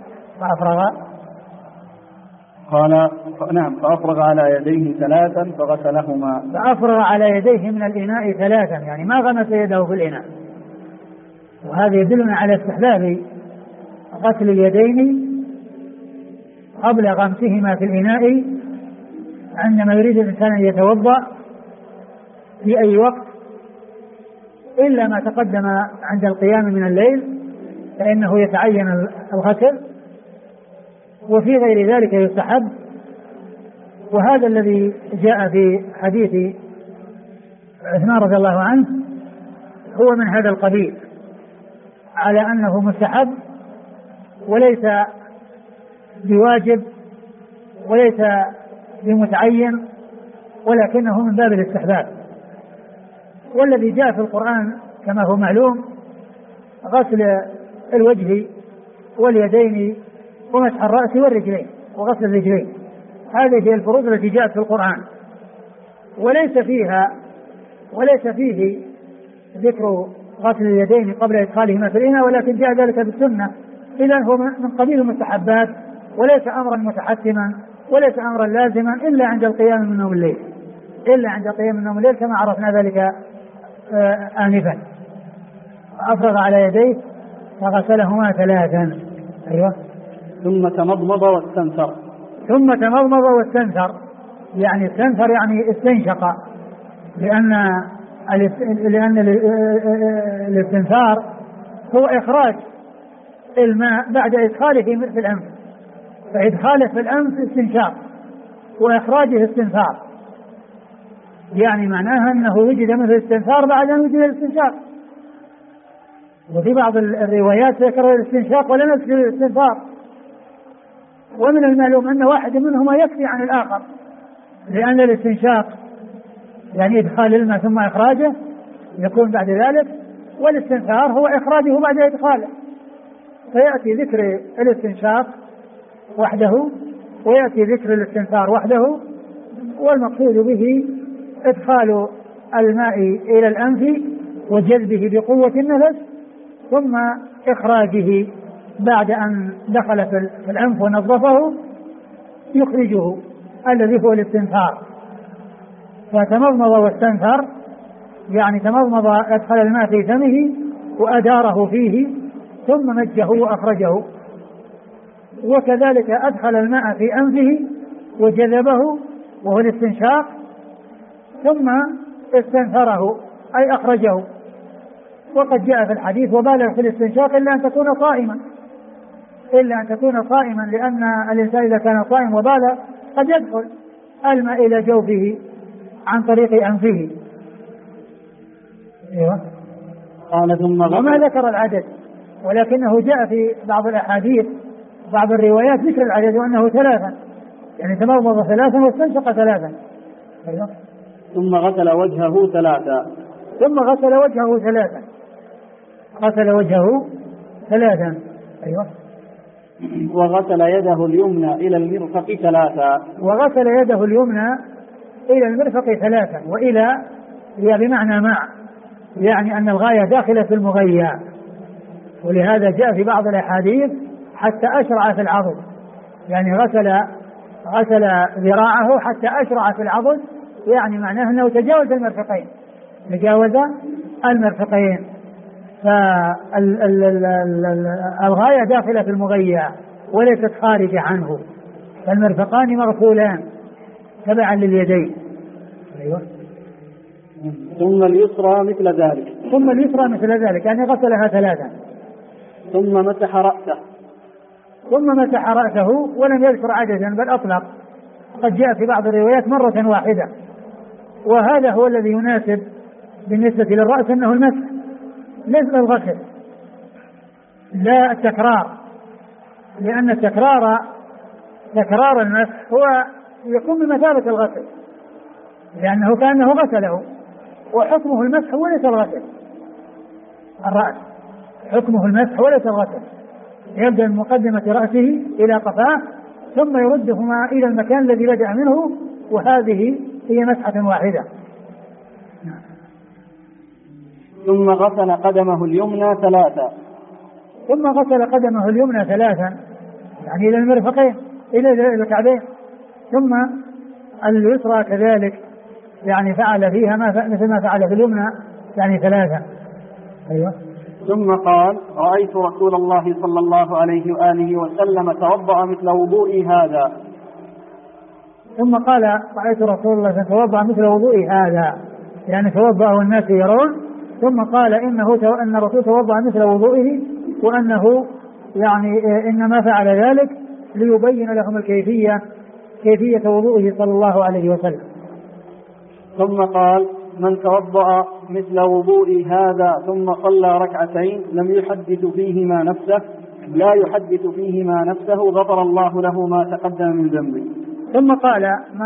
قال نعم فأفرغ على يديه 3 فغسلهما. فأفرغ على يديه من الإناء 3، يعني ما غمس يده في الإناء. وهذا يدلنا على استحباب غسل اليدين قبل غمسهما في الإناء عندما يريد الإنسان أن يتوضأ في أي وقت، إلا ما تقدم عند القيام من الليل فإنه يتعين الغسل، وفي غير ذلك يستحب. وهذا الذي جاء في حديث عثمان رضي الله عنه هو من هذا القبيل، على أنه مستحب وليس بواجب وليس بمتعين، ولكنه من باب الاستحباب. والذي جاء في القرآن كما هو معلوم غسل الوجه واليدين ومسح الرأس والرجلين وغسل الرجلين، هذه هي الفروض التي جاءت في القرآن، وليس فيه ذكر غسل اليدين قبل إدخالهما في الإناء، ولكن جاء ذلك بالسنة. إذن هو من قبيل المستحبات وليس أمرا متحتما وليس أمرا لازما إلا عند القيام من نوم الليل، كما عرفنا ذلك آنفا. أفرغ على يديه فغسلهما 3. أيوة. ثم تمضمض واستنثر، يعني استنثر يعني استنشق، لأن الاستنثار هو إخراج الماء بعد إدخاله في الأنف، فإدخاله في الأنف استنشاق وإخراجه استنثار، يعني معناها أنه وجد مثل الاستنثار بعد أن وجد الاستنشاق. وفي بعض الروايات ذكر الاستنشاق ولم يذكر الاستنثار. ومن المعلوم أن واحد منهما يكفي عن الآخر، لأن الاستنشاق يعني إدخال الماء ثم إخراجه يكون بعد ذلك، والاستنثار هو إخراجه بعد إدخاله. فيأتي ذكر الاستنشاق وحده ويأتي ذكر الاستنثار وحده، والمقصود به إدخال الماء إلى الأنف وجذبه بقوة النفس ثم إخراجه بعد أن دخل في الأنف ونظفه يخرجه الذي هو الاستنثار. فتمضمض واستنثر يعني تمضمض أدخل الماء في فمه وأداره فيه ثم مجه وأخرجه، وكذلك أدخل الماء في أنفه وجذبه وهو الاستنشاق ثم استنثره أي أخرجه. وقد جاء في الحديث وبالغ في الاستنشاق إلا أن تكون صائما لأن الإنسان إذا كان صائم وبالغ قد يدخل الماء إلى جوفه عن طريق أنفه. قال ثم وما ذكر العدد، ولكنه جاء في بعض الأحاديث بعض الروايات ذكر العدد وأنه 3، يعني تمضمض 3 واستنشق 3. ثم غسل وجهه 3. ثم غسل وجهه 3. غسل وجهه 3. أيوة. وغسل يده اليمنى إلى المرفق 3. وغسل يده اليمنى إلى المرفق 3. وإلى هي بمعنى مع، يعني أن الغاية داخلة في المغيّة، ولهذا جاء في بعض الأحاديث حتى أشرع في العضد، يعني غسل ذراعه حتى أشرع في العضد، يعني معناه أنه تجاوز المرفقين. فالغاية داخلة في المغيّة وليست خارجة عنه، فالمرفقان مغسولان تبعا لليدين. أيوة. ثم اليسرى مثل ذلك يعني غسلها 3. ثم مسح رأسه ولم يذكر عددا بل أطلق، قد جاء في بعض الروايات مرة واحدة، وهذا هو الذي يناسب بالنسبة للرأس أنه المسح ليس الغسل لا التكرار، لأن تكرار المسح هو يكون بمثابة الغسل لأنه كأنه غسله، وحكمه المسح وليس الغسل. الرأس حكمه المسح وليس الغسل، يبدأ من مقدمة رأسه إلى قفاه ثم يردهما إلى المكان الذي بدأ منه، وهذه هي مسحة واحدة. ثم غسل قدمه اليمنى 3. ثم غسل قدمه اليمنى 3 يعني إلى المرفقين إلى الكعبين. ثم اليسرى كذلك يعني فعل فيها مثل ما فعل في اليمنى يعني 3. أيوة. ثم قال رأيت رسول الله صلى الله عليه وآله وسلم توضأ مثل وضوئي هذا. ثم قال رأيت رسول الله توضأ مثل وضوئي هذا، يعني توضأ والناس يرون، ثم قال أن الرسول توضأ مثل وضوئه، وأنه يعني إنما فعل ذلك ليبين لهم كيفية وضوئه صلى الله عليه وسلم. ثم قال من توضأ مثل وضوئي هذا ثم صلى ركعتين لا يحدث فيهما نفسه غفر الله له ما تقدم من ذنبه. ثم قال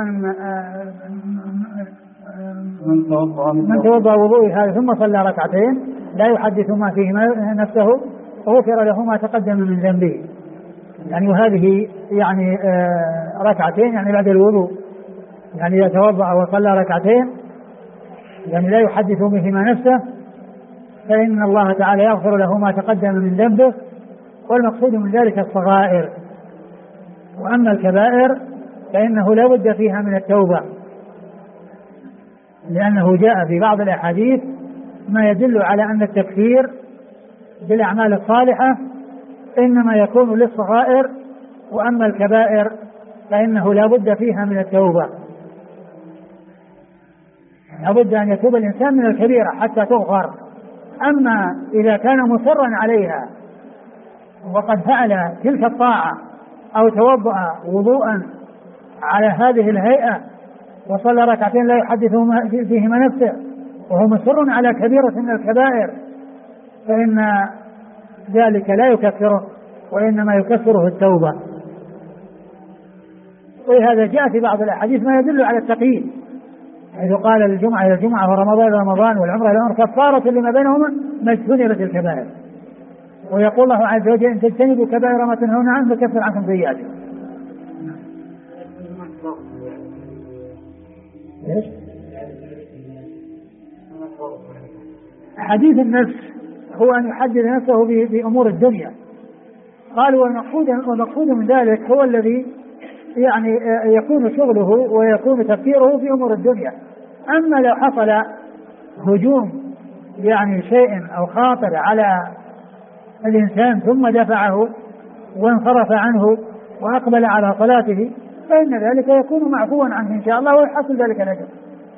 من توضأ وضوئي هذا ثم صلى ركعتين لا يحدث ما فيهما نفسه غفر له ما تقدم من ذنبه. يعني وهذه يعني ركعتين يعني بعد الوضوء، يعني إذا توضأ وصلى ركعتين يعني لا يحدث بهما نفسه فإن الله تعالى يغفر له ما تقدم من ذنبه، والمقصود من ذلك الصغائر. وأما الكبائر فإنه لا بد فيها من التوبة، لأنه جاء في بعض الأحاديث ما يدل على أن التكفير بالأعمال الصالحة إنما يكون للصغائر، وأما الكبائر فإنه لا بد فيها من التوبة، لا بد أن يتوب الإنسان من الكبيرة حتى تغفر. أما إذا كان مصرا عليها وقد فعل تلك الطاعة أو توضأ وضوءا على هذه الهيئة وصلى ركعتين لا يحدث فيهما نفسه وهو مصر على كبيرة من الكبائر، فإن ذلك لا يكفره وإنما يكفره التوبة. ولهذا جاء في بعض الأحاديث ما يدل على التقييد، حيث قال الجمعة إلى الجمعة ورمضان إلى رمضان والعمرة إلى العمرة كفارة لما بينهما ما اجتنبت الكبائر. ويقول الله عز وجل إن تجتنبوا كبائر ما تنهون عنه نكفر عنكم سيئاتكم. حديث النفس هو أن يحدد نفسه بأمور الدنيا. قالوا والمقصود من ذلك هو الذي يعني يكون شغله ويكون تفكيره في أمور الدنيا. أما لو حصل هجوم يعني شيء أو خاطر على الإنسان ثم دفعه وانصرف عنه وأقبل على صلاته فإن ذلك يكون معفوا عنه إن شاء الله ويحصل ذلك الأجر.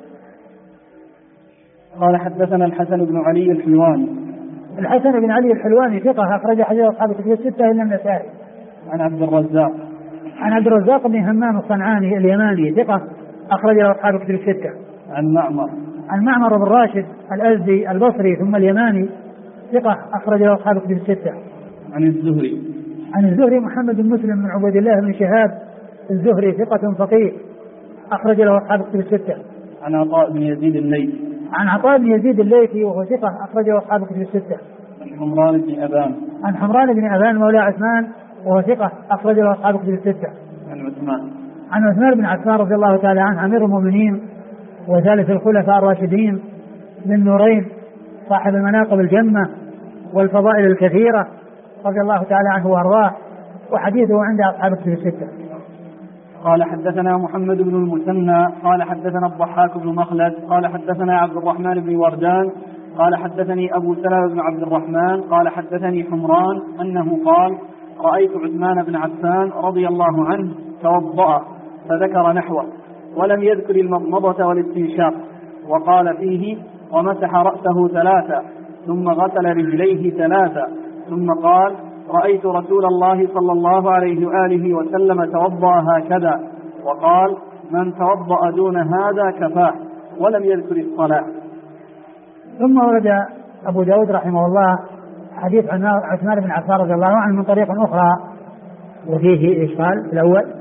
قال حدثنا الحسن بن علي الحلواني. الحسن بن علي الحلواني ثقة أخرج حديث أصحاب الكتب الستة إلا النسائي. عن عبد الرزاق. عن عبد الرزاق بن همام الصنعاني اليماني ثقة أخرج أصحاب الكتب الستة. عن معمر. عن معمر بن راشد الأزدي البصري ثم اليماني ثقة أخرج أصحاب الكتب الستة. عن الزهري. عن الزهري محمد بن مسلم بن عبيد الله بن شهاب الزهري ثقة فقيه أخرج له أصحاب الكتب الستة. عن عطاء بن يزيد الليثي. عن عطاء بن يزيد الليثي وهو ثقة أخرج له أصحاب الكتب الستة. عن حمران بن أبان. عن حمران بن أبان مولى عثمان وهو ثقة أخرج له أصحاب الكتب الستة. عن عثمان. عن عثمان بن عفان رضي الله تعالى عنه أمير المؤمنين وثالث الخلفاء الراشدين من نورين صاحب المناقب الجمة والفضائل الكثيرة رضي الله تعالى عنه وأرضاه وحديثه عند أصحاب الكتب الستة. قال حدثنا محمد بن المثنى قال حدثنا الضحاك بن مخلد قال حدثنا عبد الرحمن بن وردان قال حدثني أبو سلمة بن عبد الرحمن قال حدثني حمران أنه قال رأيت عثمان بن عفان رضي الله عنه توضأ فذكر نحوه ولم يذكر المضمضة والاستنشاق وقال فيه ومسح رأسه 3 ثم غسل رجليه 3 ثم قال رأيت رسول الله صلى الله عليه وآله وسلم توضأ هكذا وقال من توضأ دون هذا كفاه ولم يذكر الصلاة. ثم ورد أبو داود رحمه الله حديث عثمان بن عفان رضي الله عنه من طريق أخرى وفيه إشكال الأول